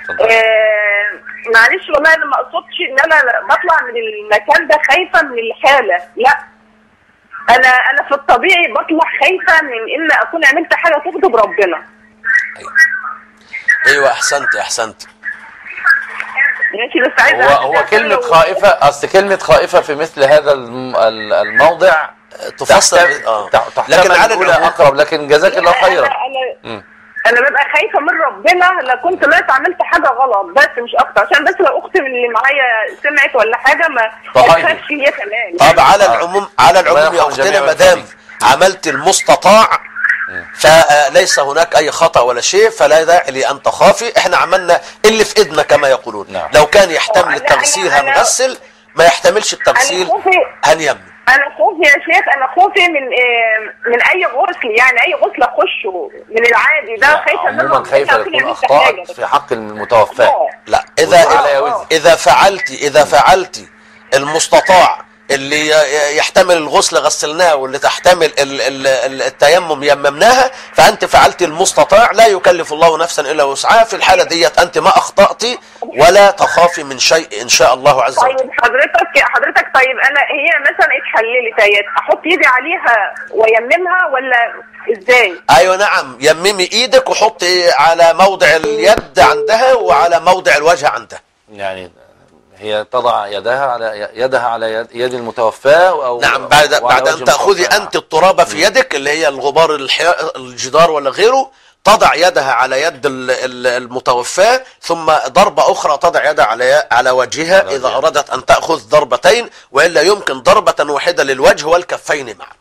معلش والله انا ما اقصدش ان انا بطلع من المكان ده خايفه من الحاله، لا انا في الطبيعي بطلع خايفه من ان اكون عملت حاجه تغضب ربنا. ايوه احسنت. ماشي بس عايزه هو كلمة خائفة، أصل كلمة خائفة في مثل هذا الموضع تفصل لكن على الأولى أقرب، لكن جزاك الله خيرا. انا ببقى خايفه من ربنا لا كنت طلعت عملت حاجه غلط، بس مش اكتر، عشان بس لو اختي اللي معايا سمعت ولا حاجه ما تخافش هي كمان. طب على العموم يا اختنا، ما دام عملت المستطاع فليس هناك اي خطأ ولا شيء، فلا داعي لان تخافي. احنا عملنا اللي في ايدنا كما يقولون. نعم. لو كان يحتمل التغسيل هنغسل، ما يحتملش التغسيل هنيمم. انا خوفي يا شيخ، انا خوفي من اي غسل، يعني اي غسل اخشه من العادي ده خايفه منه. عموما خايفه يكون اخطاء في حق المتوفى. لا، اذا فعلت المستطاع اللي يحتمل الغسل غسلناه، واللي تحتمل التيمم يممناها، فأنت فعلت المستطاع، لا يكلف الله نفسا إلا وسعها. في الحالة ديت أنت ما أخطأت ولا تخافي من شيء إن شاء الله عز وجل. طيب حضرتك طيب أنا هي مثلا اتحللت اهيت، أحط إيدي عليها ويممها ولا إزاي؟ أيوة نعم، يممي إيدك وحطي على موضع اليد عندها وعلى موضع الوجه عندها. يعني هي تضع يدها على يد المتوفاه، أو نعم، بعد أن تأخذي أنت التراب في يدك اللي هي الغبار الجدار ولا غيره، تضع يدها على يد المتوفاه، ثم ضربة أخرى تضع يدها على وجهها إذا أرادت أن تأخذ ضربتين، وإلا يمكن ضربة واحدة للوجه والكفين معا.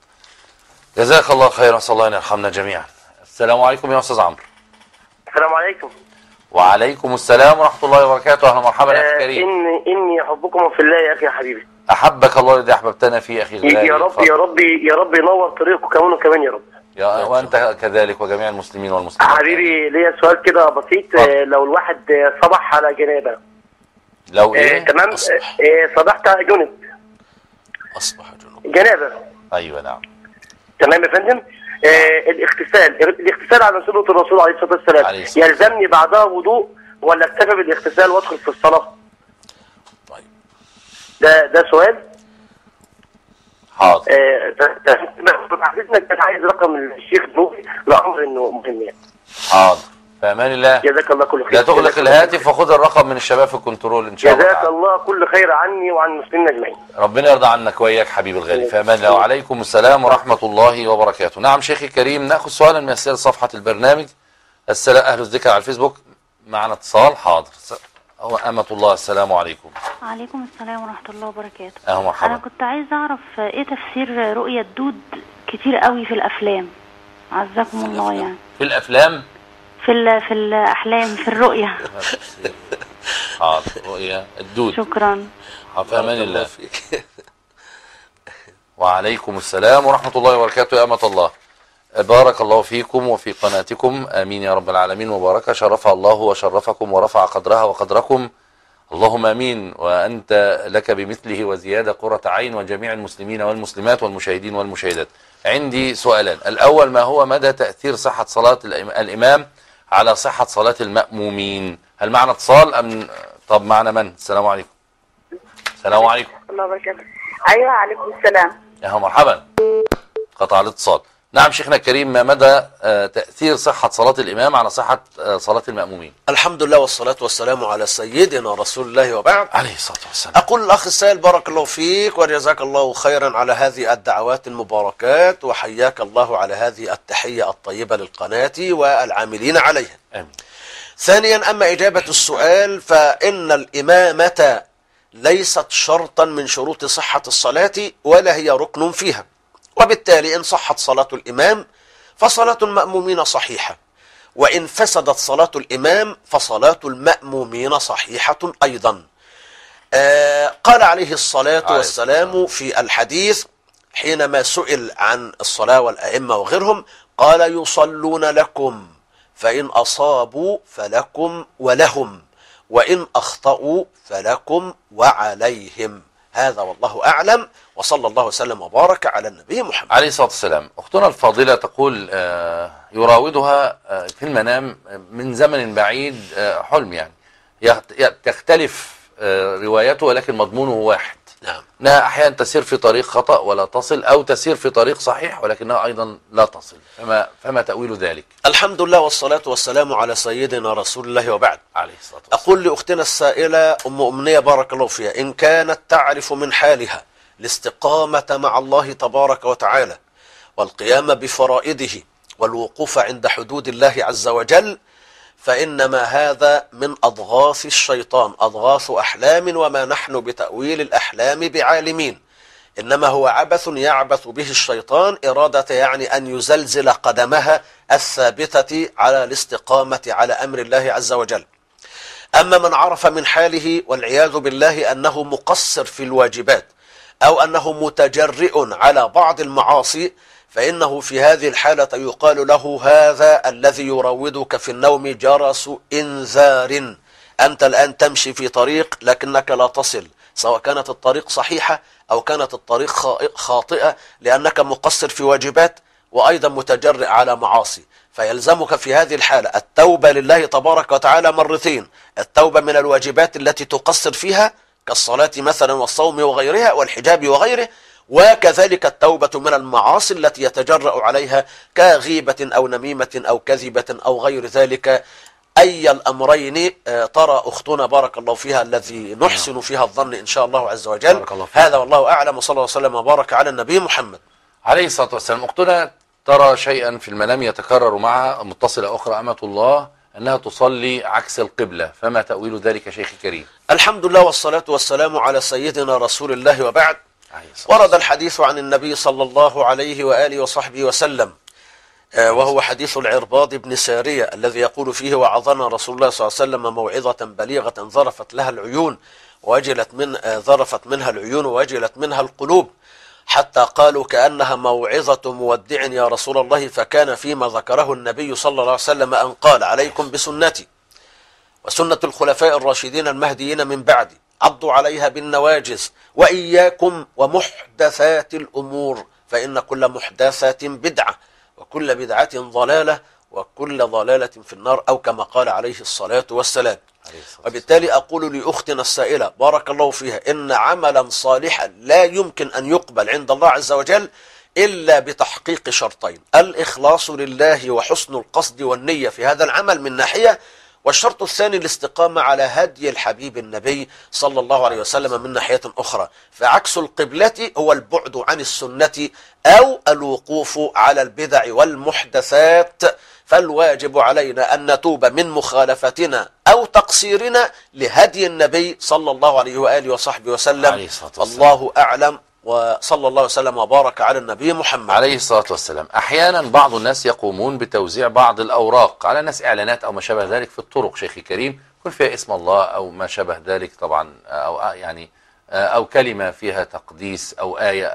جزاك الله خيرا، نسأل الله أن يرحمنا جميعا. السلام عليكم يا أستاذ عمرو. السلام عليكم. وعليكم السلام ورحمة الله وبركاته. أهلا ومرحبا يا أخي كريم. إني أحبكم في الله يا أخي يا حبيبي. أحبك الله الذي أحببتنا فيه أخي الغالي. يا رب يا رب يا رب ينور طريقك كمان وكمان يا رب. وأنت كذلك وجميع المسلمين والمسلمات. حبيبي ليا سؤال كده بسيط. لو الواحد صبح على جنابة، لو إيه؟ تمام. صبحت جنب. أصبح جنب. جنابة. أيوة نعم. تمام يا فندم. الاغتسال على سنة الرسول عليه الصلاة والسلام يلزمني بعدها وضوء ولا اكتفي بالاغتسال وادخل في الصلاة؟ طيب ده سؤال. حاضر. حضرتك كان عايز رقم الشيخ نوفي لأمر انه مهم يعني. حاضر، في امان الله. جزاك الله كل خير. لا تغلق الهاتف وخذ الرقم من الشباب في الكنترول ان شاء الله. جزاك الله كل خير عني وعن المسلمين اجمعين. ربنا يرضى عنك واياك حبيبي الغالي، في امان الله. وعليكم السلام ورحمه الله وبركاته. نعم شيخي الكريم، ناخذ سؤالا من اسئله صفحه البرنامج. السلام، اهل الذكر على الفيسبوك معنا اتصال. حاضر. هو أمة الله. السلام عليكم. وعليكم السلام ورحمة الله وبركاته. مرحبا. أنا كنت عايز أعرف إيه تفسير رؤية دود كتير قوي في الأفلام، عزكم الله يعني. في الأفلام؟ في الأحلام، في الرؤية. حاضر. رؤية الدود. شكرا. في أمان الله. وعليكم السلام ورحمة الله وبركاته يا أمة الله. بارك الله فيكم وفي قناتكم، آمين يا رب العالمين. وبارك شرفها الله وشرفكم ورفع قدرها وقدركم، اللهم آمين. وأنت لك بمثله وزيادة قرة عين، وجميع المسلمين والمسلمات والمشاهدين والمشاهدات. عندي سؤالان. الأول، ما هو مدى تأثير صحة صلاة الإمام على صحة صلاة المأمومين؟ هل معنا اتصال أم طب معنا من؟ السلام عليكم. السلام عليكم. الله وبركاته. أيوة عليكم السلام. يا مرحبا. قطع الاتصال. نعم شيخنا الكريم، ما مدى تأثير صحة صلاة الإمام على صحة صلاة المأمومين؟ الحمد لله والصلاة والسلام على سيدنا رسول الله وبعد. عليه الصلاة والسلام. أقول الأخ السائل بارك الله فيك وجزاك الله خيرا على هذه الدعوات المباركات، وحياك الله على هذه التحية الطيبة للقناة والعاملين عليها. آمين. ثانيا، أما إجابة السؤال، فإن الإمامة ليست شرطا من شروط صحة الصلاة ولا هي ركن فيها، وبالتالي إن صحت صلاة الإمام فصلاة المأمومين صحيحة، وإن فسدت صلاة الإمام فصلاة المأمومين صحيحة أيضا. قال عليه الصلاة والسلام في الحديث حينما سئل عن الصلاة والأئمة وغيرهم، قال: يصلون لكم، فإن أصابوا فلكم ولهم، وإن أخطأوا فلكم وعليهم. هذا والله أعلم، وصلى الله وسلم وبارك على النبي محمد عليه الصلاة والسلام. أختنا الفاضلة تقول يراودها في المنام من زمن بعيد حلم، يعني تختلف روايته ولكن مضمونه واحد. نعم. انها احيانا تسير في طريق خطأ ولا تصل، او تسير في طريق صحيح ولكنها ايضا لا تصل، فما تأويل ذلك؟ الحمد لله والصلاة والسلام على سيدنا رسول الله وبعد. عليه الصلاة والسلام. أقول لأختنا السائلة أم أمنية بارك الله فيها، إن كانت تعرف من حالها الاستقامة مع الله تبارك وتعالى والقيام بفرائضه والوقوف عند حدود الله عز وجل، فإنما هذا من أضغاث الشيطان، أضغاث أحلام، وما نحن بتأويل الأحلام بعالمين، إنما هو عبث يعبث به الشيطان، إرادة يعني أن يزلزل قدمها الثابتة على الاستقامة على أمر الله عز وجل. أما من عرف من حاله والعياذ بالله أنه مقصر في الواجبات أو أنه متجرئ على بعض المعاصي، فإنه في هذه الحالة يقال له هذا الذي يروضك في النوم جرس إنذار، أنت الآن تمشي في طريق لكنك لا تصل، سواء كانت الطريق صحيحة أو كانت الطريق خاطئة، لأنك مقصر في واجبات وأيضا متجرئ على معاصي، فيلزمك في هذه الحالة التوبة لله تبارك وتعالى مرتين، التوبة من الواجبات التي تقصر فيها كالصلاة مثلا والصوم وغيرها والحجاب وغيره، وكذلك التوبة من المعاصي التي يتجرأ عليها كغيبة أو نميمة أو كذبة أو غير ذلك. أي الأمرين ترى أختنا بارك الله فيها الذي نحسن فيها الظن إن شاء الله عز وجل. هذا والله أعلم، وصلى الله وسلم وبارك على النبي محمد عليه الصلاة والسلام. أختنا ترى شيئا في المنام يتكرر معها متصلة أخرى أمة الله أنها تصلي عكس القبلة، فما تأويل ذلك شيخي الكريم؟ الحمد لله والصلاة والسلام على سيدنا رسول الله وبعد. ورد الحديث عن النبي صلى الله عليه وآله وصحبه وسلم، وهو حديث العرباض بن سارية الذي يقول فيه: وعظنا رسول الله صلى الله عليه وسلم موعظة بليغة ذرفت لها العيون ذرفت منها العيون ووجلت منها القلوب، حتى قالوا كأنها موعظة مودع يا رسول الله. فكان فيما ذكره النبي صلى الله عليه وسلم أن قال: عليكم بسنتي وسنة الخلفاء الراشدين المهديين من بعدي، عضوا عليها بالنواجذ، وإياكم ومحدثات الأمور، فإن كل محدثة بدعة وكل بدعة ضلالة وكل ضلالة في النار، أو كما قال عليه الصلاة والسلام. وبالتالي أقول لأختنا السائلة بارك الله فيها إن عملا صالحا لا يمكن أن يقبل عند الله عز وجل إلا بتحقيق شرطين: الإخلاص لله وحسن القصد والنية في هذا العمل من ناحية، والشرط الثاني الاستقامة على هدي الحبيب النبي صلى الله عليه وسلم من ناحية أخرى. فعكس القبلة هو البعد عن السنة أو الوقوف على البدع والمحدثات. فالواجب علينا أن نتوب من مخالفتنا أو تقصيرنا لهدي النبي صلى الله عليه وآله وصحبه وسلم. الله أعلم، وصلى الله وسلم وبارك على النبي محمد عليه الصلاة والسلام. أحيانا بعض الناس يقومون بتوزيع بعض الأوراق على ناس، إعلانات أو ما شابه ذلك في الطرق شيخي كريم، يكون فيها اسم الله أو ما شابه ذلك طبعا، أو كلمة فيها تقديس أو آية،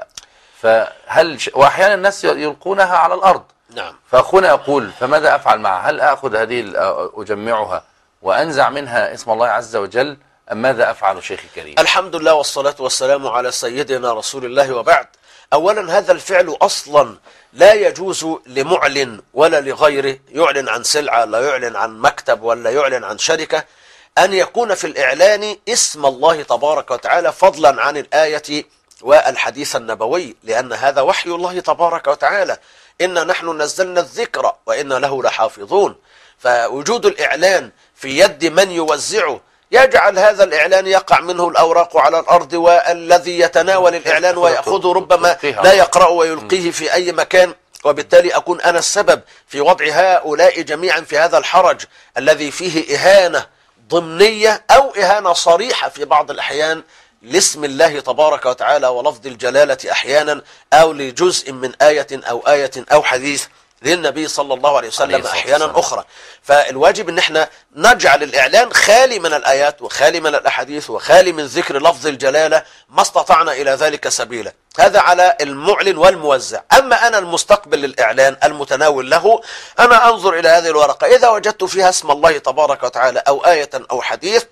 وأحيانا الناس يلقونها على الأرض. نعم. فأخونا يقول: فماذا أفعل معها؟ هل أخذ هذه أجمعها وأنزع منها اسم الله عز وجل، أم ماذا أفعل شيخي الكريم؟ الحمد لله والصلاة والسلام على سيدنا رسول الله وبعد. أولا هذا الفعل أصلا لا يجوز لمعلن ولا لغيره، يعلن عن سلعة، لا يعلن عن مكتب ولا يعلن عن شركة، أن يكون في الإعلان اسم الله تبارك وتعالى فضلا عن الآية والحديث النبوي، لأن هذا وحي الله تبارك وتعالى: إنا نحن نزلنا الذكر وإنا له لحافظون. فوجود الإعلان في يد من يوزعه يجعل هذا الإعلان يقع منه الأوراق على الأرض، والذي يتناول الإعلان ويأخذه ربما لا يقرأ ويلقيه في أي مكان، وبالتالي أكون أنا السبب في وضع هؤلاء جميعا في هذا الحرج الذي فيه إهانة ضمنية أو إهانة صريحة في بعض الأحيان لاسم الله تبارك وتعالى ولفظ الجلالة أحيانا، أو لجزء من آية أو حديث للنبي صلى الله عليه وسلم أحيانا أخرى. فالواجب أن احنا نجعل الإعلان خالي من الآيات وخالي من الأحاديث وخالي من ذكر لفظ الجلالة ما استطعنا إلى ذلك سبيلا. هذا على المعلن والموزع. أما أنا المستقبل للإعلان المتناول له، أنا أنظر إلى هذه الورقة، إذا وجدت فيها اسم الله تبارك وتعالى أو آية أو حديث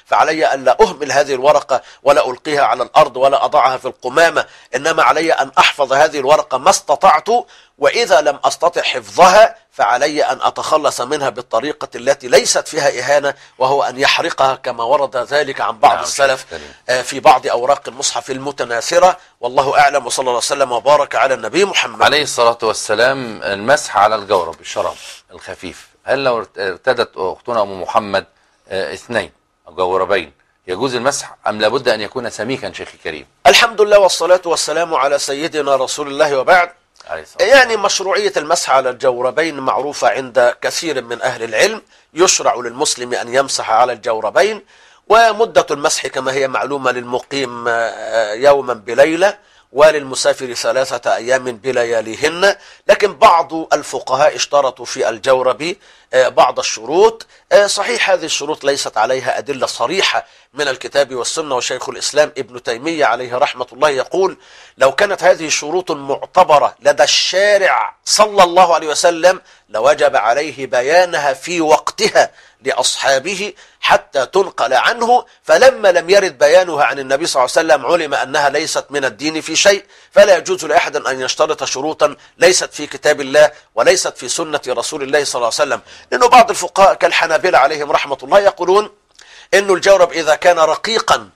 فعلي أن لا أهمل هذه الورقة ولا ألقيها على الأرض ولا أضعها في القمامة، إنما علي أن أحفظ هذه الورقة ما استطعت، وإذا لم أستطع حفظها فعلي أن أتخلص منها بالطريقة التي ليست فيها إهانة، وهو أن يحرقها كما ورد ذلك عن بعض السلف في بعض أوراق المصحف المتناثرة. والله أعلم، وصلى الله وسلم وبارك على النبي محمد عليه الصلاة والسلام. المسح على الجورب الشراب الخفيف، هل لو ارتدت أختنا أم محمد اثنين أو جوربين يجوز المسح أم لابد أن يكون سميكا شيخي كريم؟ الحمد لله والصلاة والسلام على سيدنا رسول الله، وبعد. يعني مشروعية المسح على الجوربين معروفة عند كثير من أهل العلم. يشرع للمسلم أن يمسح على الجوربين، ومدة المسح كما هي معلومة للمقيم يوما بليلة، وللمسافر 3 أيام بلياليهن. لكن بعض الفقهاء اشترطوا في الجورب بعض الشروط. صحيح هذه الشروط ليست عليها أدلة صريحة من الكتاب والسنة، وشيخ الإسلام ابن تيمية عليه رحمة الله يقول: لو كانت هذه شروط معتبرة لدى الشارع صلى الله عليه وسلم لوجب عليه بيانها في وقتها لأصحابه حتى تنقل عنه، فلما لم يرد بيانها عن النبي صلى الله عليه وسلم علم أنها ليست من الدين في شيء. فلا يجوز لأحد أن يشترط شروطا ليست في كتاب الله وليست في سنة رسول الله صلى الله عليه وسلم، لأنه بعض الفقهاء كالحنابلة عليهم رحمة الله يقولون إنه الجورب إذا كان رقيقا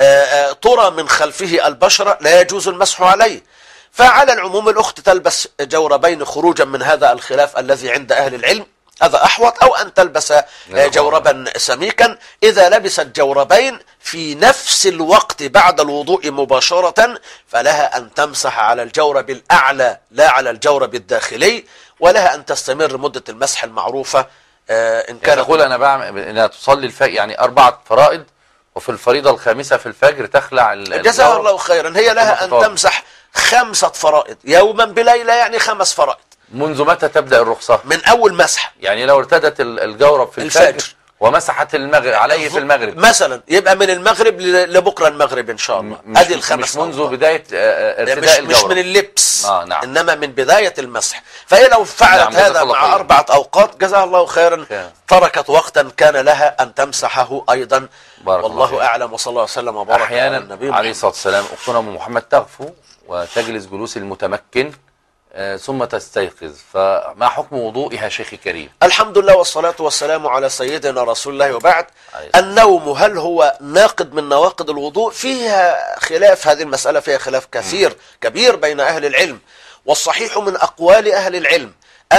ترى من خلفه البشرة لا يجوز المسح عليه. فعلى العموم الأخت تلبس جوربين خروجا من هذا الخلاف الذي عند أهل العلم، هذا أحوط، أو أن تلبس جوربا سميكا. إذا لبست جوربين في نفس الوقت بعد الوضوء مباشرة فلها أن تمسح على الجورب الأعلى لا على الجورب الداخلي، ولها أن تستمر مدة المسح المعروفة. إن كان تقول أنا بعمل إنها تصلي الفجر يعني 4 فرائض، وفي الفريضة الخامسة في الفجر تخلع جزاها الله خيرا. هي لها أن تمسح 5 فرائض يوما بليلة، يعني 5 فرائض. منذ متى تبدأ الرخصة؟ من أول مسح. يعني لو ارتدت الجورب في الفجر ومسحت المغرب عليه في المغرب مثلا، يبقى من المغرب لبكرة المغرب إن شاء الله. أدي ال5 مش منذ بداية ارتداء الجورب، مش من اللبس. نعم. إنما من بداية المسح. فهي لو فعلت هذا مع 4 أوقات جزاها الله خيرا، تركت وقتا كان لها أن تمسحه أيضا. والله أعلم، وصلى الله وسلم وبارك أحيانا على النبي عليه الصلاة والسلام أختنا أم محمد تغفو وتجلس جلوس المتمكن ثم تستيقظ، فما حكم وضوئها شيخي كريم؟ الحمد لله والصلاة والسلام على سيدنا رسول الله، وبعد. النوم هل هو ناقض من نواقض الوضوء؟ فيها خلاف، هذه المسألة فيها خلاف كثير كبير بين أهل العلم. والصحيح من أقوال أهل العلم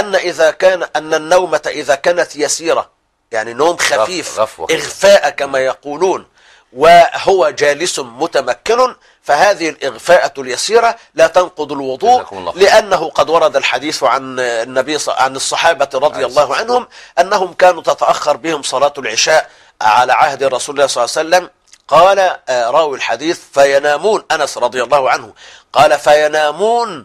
أن النومة إذا كانت يسيرة، يعني نوم خفيف إغفاء كما يقولون، وهو جالس متمكن، فهذه الإغفاءة اليسيرة لا تنقض الوضوء، لأنه قد ورد الحديث عن عن الصحابة رضي الله عنهم أنهم كانوا تتأخر بهم صلاة العشاء على عهد رسول الله صلى الله عليه وسلم. قال راوي الحديث: فينامون، أنس رضي الله عنه قال: فينامون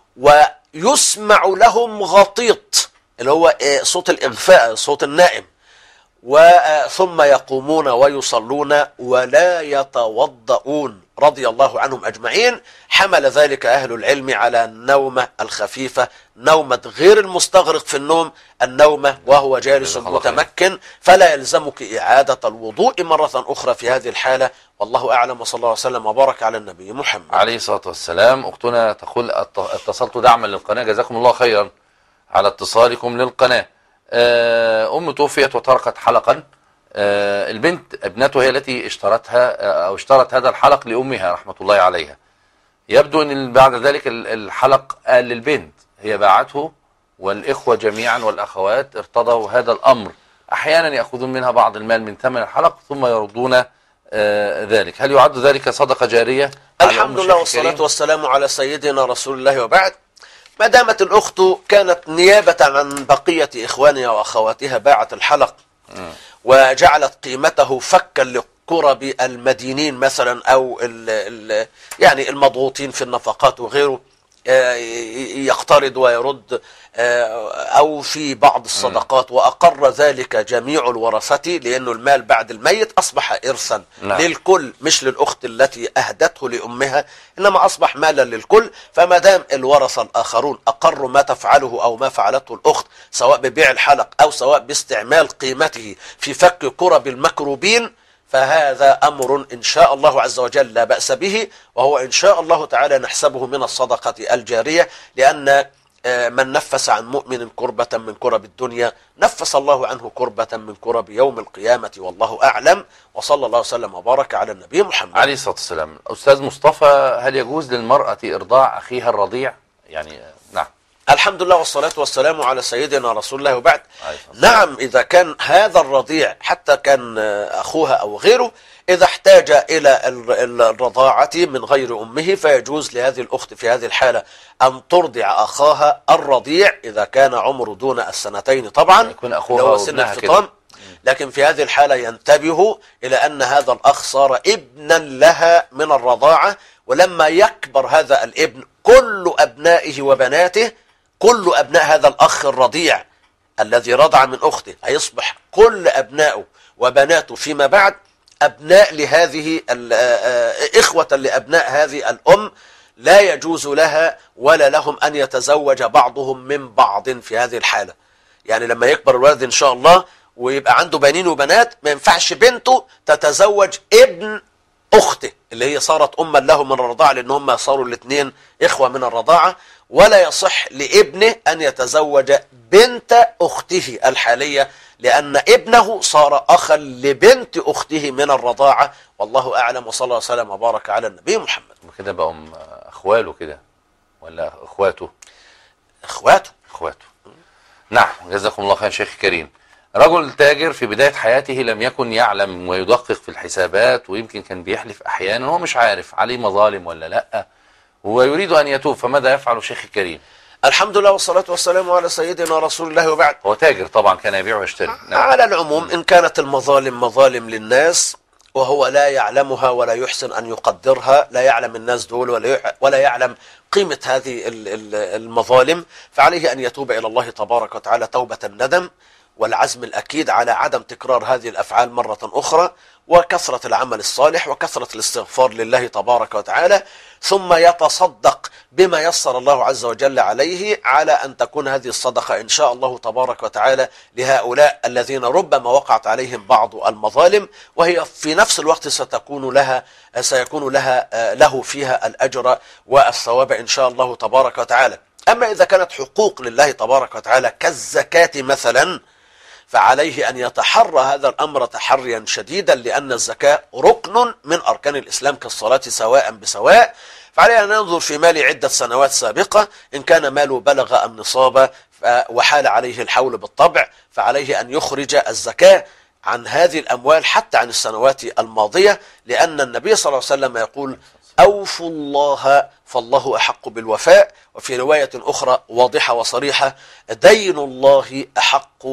ويسمع لهم غطيط، اللي هو صوت الإغفاء، صوت النائم، ثم يقومون ويصلون ولا يتوضؤون، رضي الله عنهم أجمعين. حمل ذلك أهل العلم على النومة الخفيفة، نومة غير المستغرق في النوم، النومة وهو جالس متمكن، فلا يلزمك إعادة الوضوء مرة أخرى في هذه الحالة. والله أعلم، وصلى الله وسلم وبارك على النبي محمد عليه الصلاة والسلام. أختنا تقول: اتصلت دعما للقناة، جزاكم الله خيرا على اتصالكم للقناة. أم توفيت وتركت حلقا، البنت ابنته هي التي اشترت هذا الحلق لأمها رحمة الله عليها. يبدو أن بعد ذلك الحلق قال للبنت، هي باعته، والإخوة جميعا والأخوات ارتضوا هذا الأمر. أحيانا يأخذون منها بعض المال من ثمن الحلق ثم يردون ذلك. هل يعد ذلك صدقة جارية؟ الحمد لله والصلاة والسلام على سيدنا رسول الله، وبعد. ما دامت الأخت كانت نيابة عن بقية إخوانها وأخواتها باعت الحلق وجعلت قيمته فكا لكرب المدينين مثلا، أو يعني المضغوطين في النفقات وغيره، يقترض ويرد، أو في بعض الصدقات، وأقر ذلك جميع الورثة، لأنه المال بعد الميت أصبح إرثا للكل، مش للأخت التي أهدته لأمها، إنما أصبح مالا للكل. فما دام الورثة الآخرون أقروا ما تفعله أو ما فعلته الأخت، سواء ببيع الحلق أو سواء باستعمال قيمته في فك كرب المكروبين، فهذا أمر إن شاء الله عز وجل لا بأس به، وهو إن شاء الله تعالى نحسبه من الصدقة الجارية، لأن من نفس عن مؤمن كربة من كرب الدنيا نفس الله عنه كربة من كرب يوم القيامة، والله أعلم. وصلى الله وسلم وبارك على النبي محمد عليه الصلاة والسلام. أستاذ مصطفى، هل يجوز للمرأة إرضاع أخيها الرضيع؟ يعني نعم. الحمد لله والصلاة والسلام على سيدنا رسول الله، وبعد. نعم، إذا كان هذا الرضيع حتى كان أخوها أو غيره، إذا احتاج إلى الرضاعة من غير أمه فيجوز لهذه الأخت في هذه الحالة أن ترضع أخاها الرضيع إذا كان عمره دون السنتين، طبعا يكون أخوها سن الفطام. لكن في هذه الحالة ينتبهوا إلى أن هذا الأخ صار ابنا لها من الرضاعة، ولما يكبر هذا الابن كل أبنائه وبناته، كل أبناء هذا الأخ الرضيع الذي رضع من أخته، هيصبح كل أبنائه وبناته فيما بعد أبناء لهذه إخوة لأبناء هذه الأم، لا يجوز لها ولا لهم أن يتزوج بعضهم من بعض في هذه الحالة. يعني لما يكبر الولد إن شاء الله ويبقى عنده بنين وبنات، ما ينفعش بنته تتزوج ابن أخته اللي هي صارت أما له من الرضاعة، لأن هم صاروا الاثنين إخوة من الرضاعة، ولا يصح لابنه أن يتزوج بنت أخته الحالية، لأن ابنه صار أخا لبنت أخته من الرضاعة، والله أعلم. وصلى الله وسلم وبارك على النبي محمد. وكده بقوا أخواله كده ولا أخواته؟ أخواته. نعم، جزاكم الله خير شيخ كريم. رجل تاجر في بداية حياته لم يكن يعلم ويدقق في الحسابات، ويمكن كان بيحلف أحيانا هو مش عارف عليه مظالم ولا لأ، ويريد أن يتوب، فماذا يفعل شيخ كريم؟ الحمد لله والصلاة والسلام على سيدنا رسول الله، وبعد. هو تاجر طبعا، كان يبيع ويشتري. نعم. على العموم إن كانت المظالم مظالم للناس وهو لا يعلمها ولا يحسن أن يقدرها، لا يعلم الناس دول ولا يعلم قيمة هذه المظالم، فعليه أن يتوب إلى الله تبارك وتعالى توبة الندم والعزم الأكيد على عدم تكرار هذه الأفعال مرة أخرى، وكثرة العمل الصالح وكثرة الاستغفار لله تبارك وتعالى، ثم يتصدق بما يسر الله عز وجل عليه، على أن تكون هذه الصدقة إن شاء الله تبارك وتعالى لهؤلاء الذين ربما وقعت عليهم بعض المظالم، وهي في نفس الوقت سيكون له فيها الأجر والثواب إن شاء الله تبارك وتعالى. أما إذا كانت حقوق لله تبارك وتعالى كالزكاة مثلا، فعليه أن يتحرى هذا الأمر تحريا شديدا، لأن الزكاة ركن من أركان الإسلام كالصلاة سواء بسواء، فعليه أن ينظر في مال عدة سنوات سابقة، إن كان ماله بلغ النصاب وحال عليه الحول بالطبع، فعليه أن يخرج الزكاة عن هذه الأموال حتى عن السنوات الماضية، لأن النبي صلى الله عليه وسلم يقول: أوفوا الله فالله أحق بالوفاء. وفي رواية أخرى واضحة وصريحة: دين الله أحق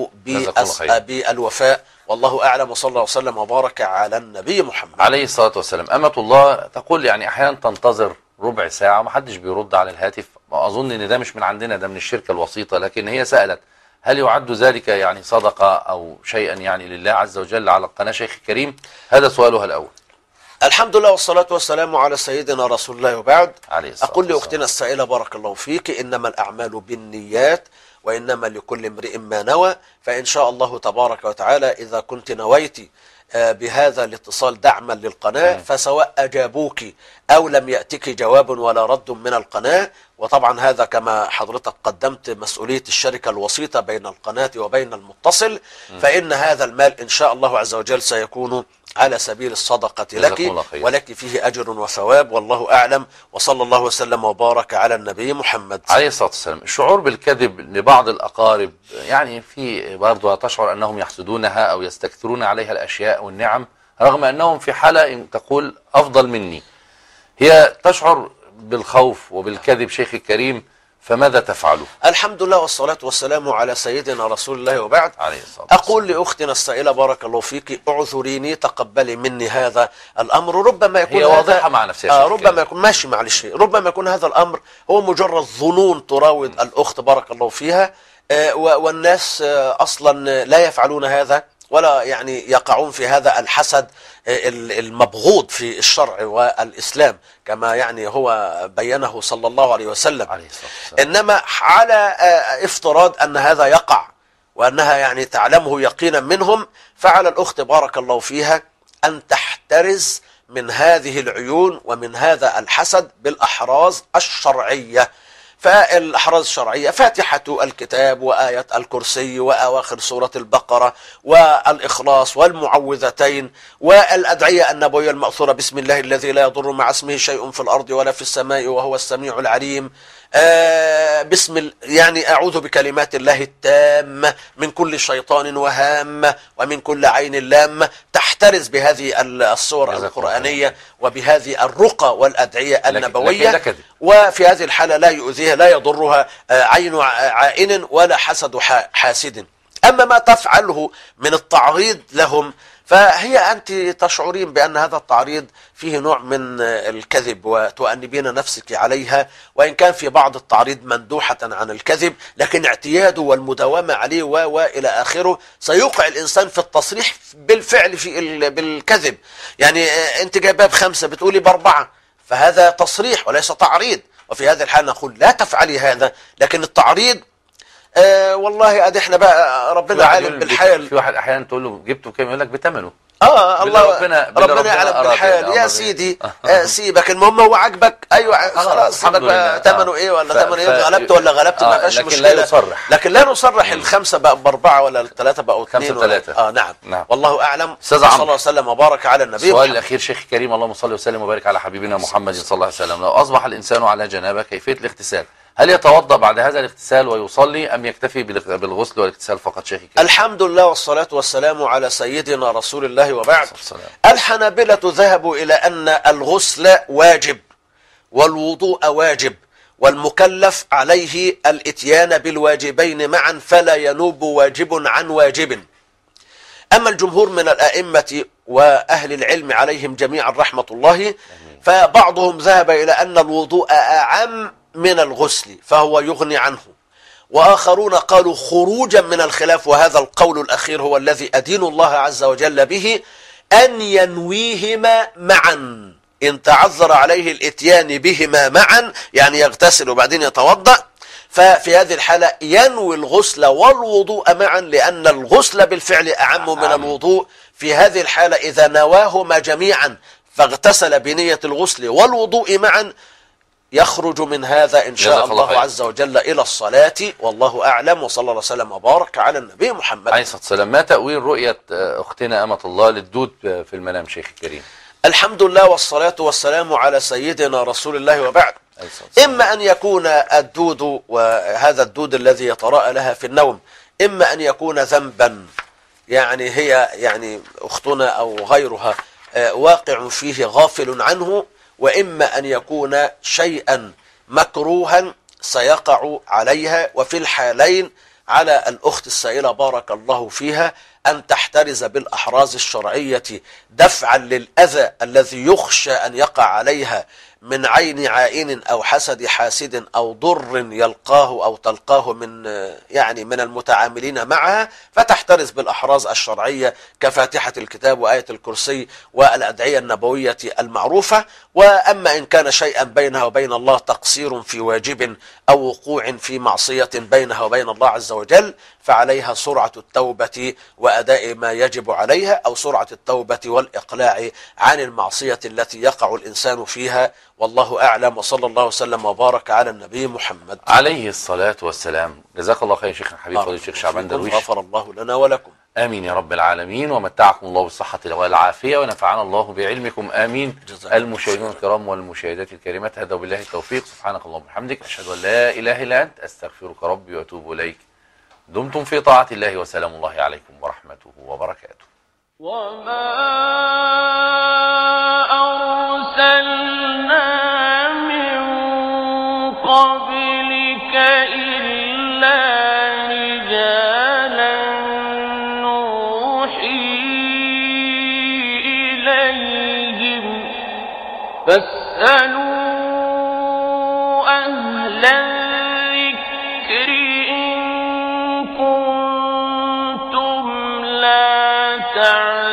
بالوفاء. والله أعلم، وصلى الله وسلم وبارك على النبي محمد عليه الصلاة والسلام. أمة الله تقول يعني أحيانا تنتظر ربع ساعة ومحدش بيرد على الهاتف، أظن أن ده مش من عندنا، ده من الشركة الوسيطة، لكن هي سألت هل يعد ذلك يعني صدقة أو شيئا يعني لله عز وجل على القناة شيخ الكريم؟ هذا سؤالها الأول. الحمد لله والصلاة والسلام على سيدنا رسول الله، وبعد. أقول والسلام. لأختنا السائلة بارك الله فيك: إنما الأعمال بالنيات وإنما لكل امرئ ما نوى، فإن شاء الله تبارك وتعالى إذا كنت نويت بهذا الاتصال دعما للقناة، فسواء أجابوك أو لم يأتك جواب ولا رد من القناة، وطبعا هذا كما حضرتك قدمت مسؤولية الشركة الوسيطة بين القناة وبين المتصل، فإن هذا المال إن شاء الله عز وجل سيكون على سبيل الصدقة لك، ولك فيه أجر وثواب، والله أعلم. وصلى الله وسلم وبارك على النبي محمد عليه الصلاة والسلام. الشعور بالكذب لبعض الأقارب، يعني في برضه تشعر أنهم يحسدونها أو يستكثرون عليها الأشياء والنعم، رغم أنهم في حالة تقول أفضل مني. هي تشعر بالخوف وبالكذب شيخ الكريم، فماذا تفعله؟ الحمد لله والصلاة والسلام على سيدنا رسول الله، وبعد. أقول لأختنا السائلة بارك الله فيك: اعذريني، تقبلي مني هذا الأمر. ربما يكون هي واضحة مع نفسها، ربما يكون ماشي معلش، ربما يكون هذا الأمر هو مجرد ظنون تراود الأخت بارك الله فيها، والناس أصلا لا يفعلون هذا ولا يعني يقعون في هذا الحسد المبغوض في الشرع والإسلام كما يعني هو بينه صلى الله عليه وسلم. إنما على افتراض أن هذا يقع وأنها يعني تعلمه يقينا منهم، فعلى الأخت بارك الله فيها أن تحترز من هذه العيون ومن هذا الحسد بالأحراز الشرعية. فالأحراز الشرعية فاتحة الكتاب وآية الكرسي وأواخر سورة البقرة والإخلاص والمعوذتين والأدعية النبوية المأثورة: بسم الله الذي لا يضر مع اسمه شيء في الأرض ولا في السماء وهو السميع العليم. يعني أعوذ بكلمات الله التامة من كل شيطان وهامة ومن كل عين لامة. تحترز بهذه الصور القرآنية وبهذه الرقى والأدعية النبوية، وفي هذه الحالة لا يؤذيها، لا يضرها عين عائن ولا حسد حاسد. أما ما تفعله من التعريض لهم فهي أنت تشعرين بأن هذا التعريض فيه نوع من الكذب وتؤنبين نفسك عليها، وإن كان في بعض التعريض مندوحة عن الكذب، لكن اعتياده والمداومة عليه وإلى آخره سيوقع الإنسان في التصريح بالفعل بالكذب. يعني أنت جايبها ب5 بتقولي ب4، فهذا تصريح وليس تعريض. وفي هذه الحالة نقول لا تفعلي هذا، لكن التعريض والله ادي احنا بقى ربنا عالم بالحال. في واحد احيانا تقول له جبته بكام يقول لك بثمنه. الله ربنا يعلم بالحال يا سيدي. سيبك، المهم هو عجبك، ايوه خلاص سيبك ثمنه ايه ولا ثمنه ايه، غلبت ولا غلبت ما فيش مشكله. لكن لا نصرح ال5 بقى ب4 ولا ال3 بقوا 2 نعم. والله اعلم. صلى الله وسلم وبارك على النبي. السؤال الاخير شيخ كريم، اللهم صل وسلم وبارك على حبيبنا محمد صلى الله عليه وسلم. لو اصبح الانسان على جنابه كيفيه الاغتسال؟ هل يتوضأ بعد هذا الاغتسال ويصلي أم يكتفي بالغسل والاغتسال فقط شيخي كريم؟ الحمد لله والصلاة والسلام على سيدنا رسول الله وبعد. الحنابلة ذهبوا إلى أن الغسل واجب والوضوء واجب، والمكلف عليه الاتيان بالواجبين معا، فلا ينوب واجب عن واجب. أما الجمهور من الأئمة وأهل العلم عليهم جميعا رحمة الله، فبعضهم ذهب إلى أن الوضوء أعم من الغسل فهو يغني عنه، وآخرون قالوا خروجا من الخلاف، وهذا القول الأخير هو الذي أدين الله عز وجل به، أن ينويهما معا. إن تعذر عليه الاتيان بهما معا، يعني يغتسل وبعدين يتوضأ، ففي هذه الحالة ينوي الغسل والوضوء معا، لأن الغسل بالفعل أعم من الوضوء. في هذه الحالة إذا نواهما جميعا فاغتسل بنية الغسل والوضوء معا، يخرج من هذا إن شاء الله عز وجل إلى الصلاة. والله أعلم، وصلى الله وسلم وبارك على النبي محمد عليه الصلاة والسلام. ما تأويل رؤية أختنا أمة الله للدود في المنام شيخ الكريم؟ الحمد لله والصلاة والسلام على سيدنا رسول الله وبعد. إما أن يكون الدود، وهذا الدود الذي يتراءى لها في النوم، إما أن يكون ذنبا، يعني هي يعني أختنا أو غيرها واقع فيه غافل عنه، وإما أن يكون شيئا مكروها سيقع عليها. وفي الحالين على الأخت السائلة بارك الله فيها أن تحترز بالأحراز الشرعية دفعا للأذى الذي يخشى أن يقع عليها من عين عائن أو حسد حاسد أو ضر يلقاه أو تلقاه من المتعاملين معها، فتحترز بالأحراز الشرعية كفاتحة الكتاب وآية الكرسي والأدعية النبوية المعروفة. وأما إن كان شيئا بينها وبين الله تقصير في واجب أو وقوع في معصية بينها وبين الله عز وجل، فعليها سرعة التوبة وأداء ما يجب عليها، أو سرعة التوبة والإقلاع عن المعصية التي يقع الإنسان فيها. والله أعلم، وصلى الله وسلم وبارك على النبي محمد عليه الصلاة والسلام. جزاك الله خير شيخنا الحبيب فضيلة الشيخ شعبان درويش، غفر الله لنا ولكم. آمين يا رب العالمين، ومتعكم الله بالصحة والعافية، ونفعنا الله بعلمكم. آمين. المشاهدون الكرام والمشاهدات الكريمات، هذا وبالله التوفيق. سبحانك اللهم وبحمدك، أشهد أن لا إله إلا أنت، أستغفرك ربي وأتوب إليك. دمتم في طاعة الله، وسلام الله عليكم ورحمته وبركاته. وما أرسلنا من قبلك إلا رجالا نوحي إليهم فاسألوا أهل الذكر إن كنتم لا تعلمون.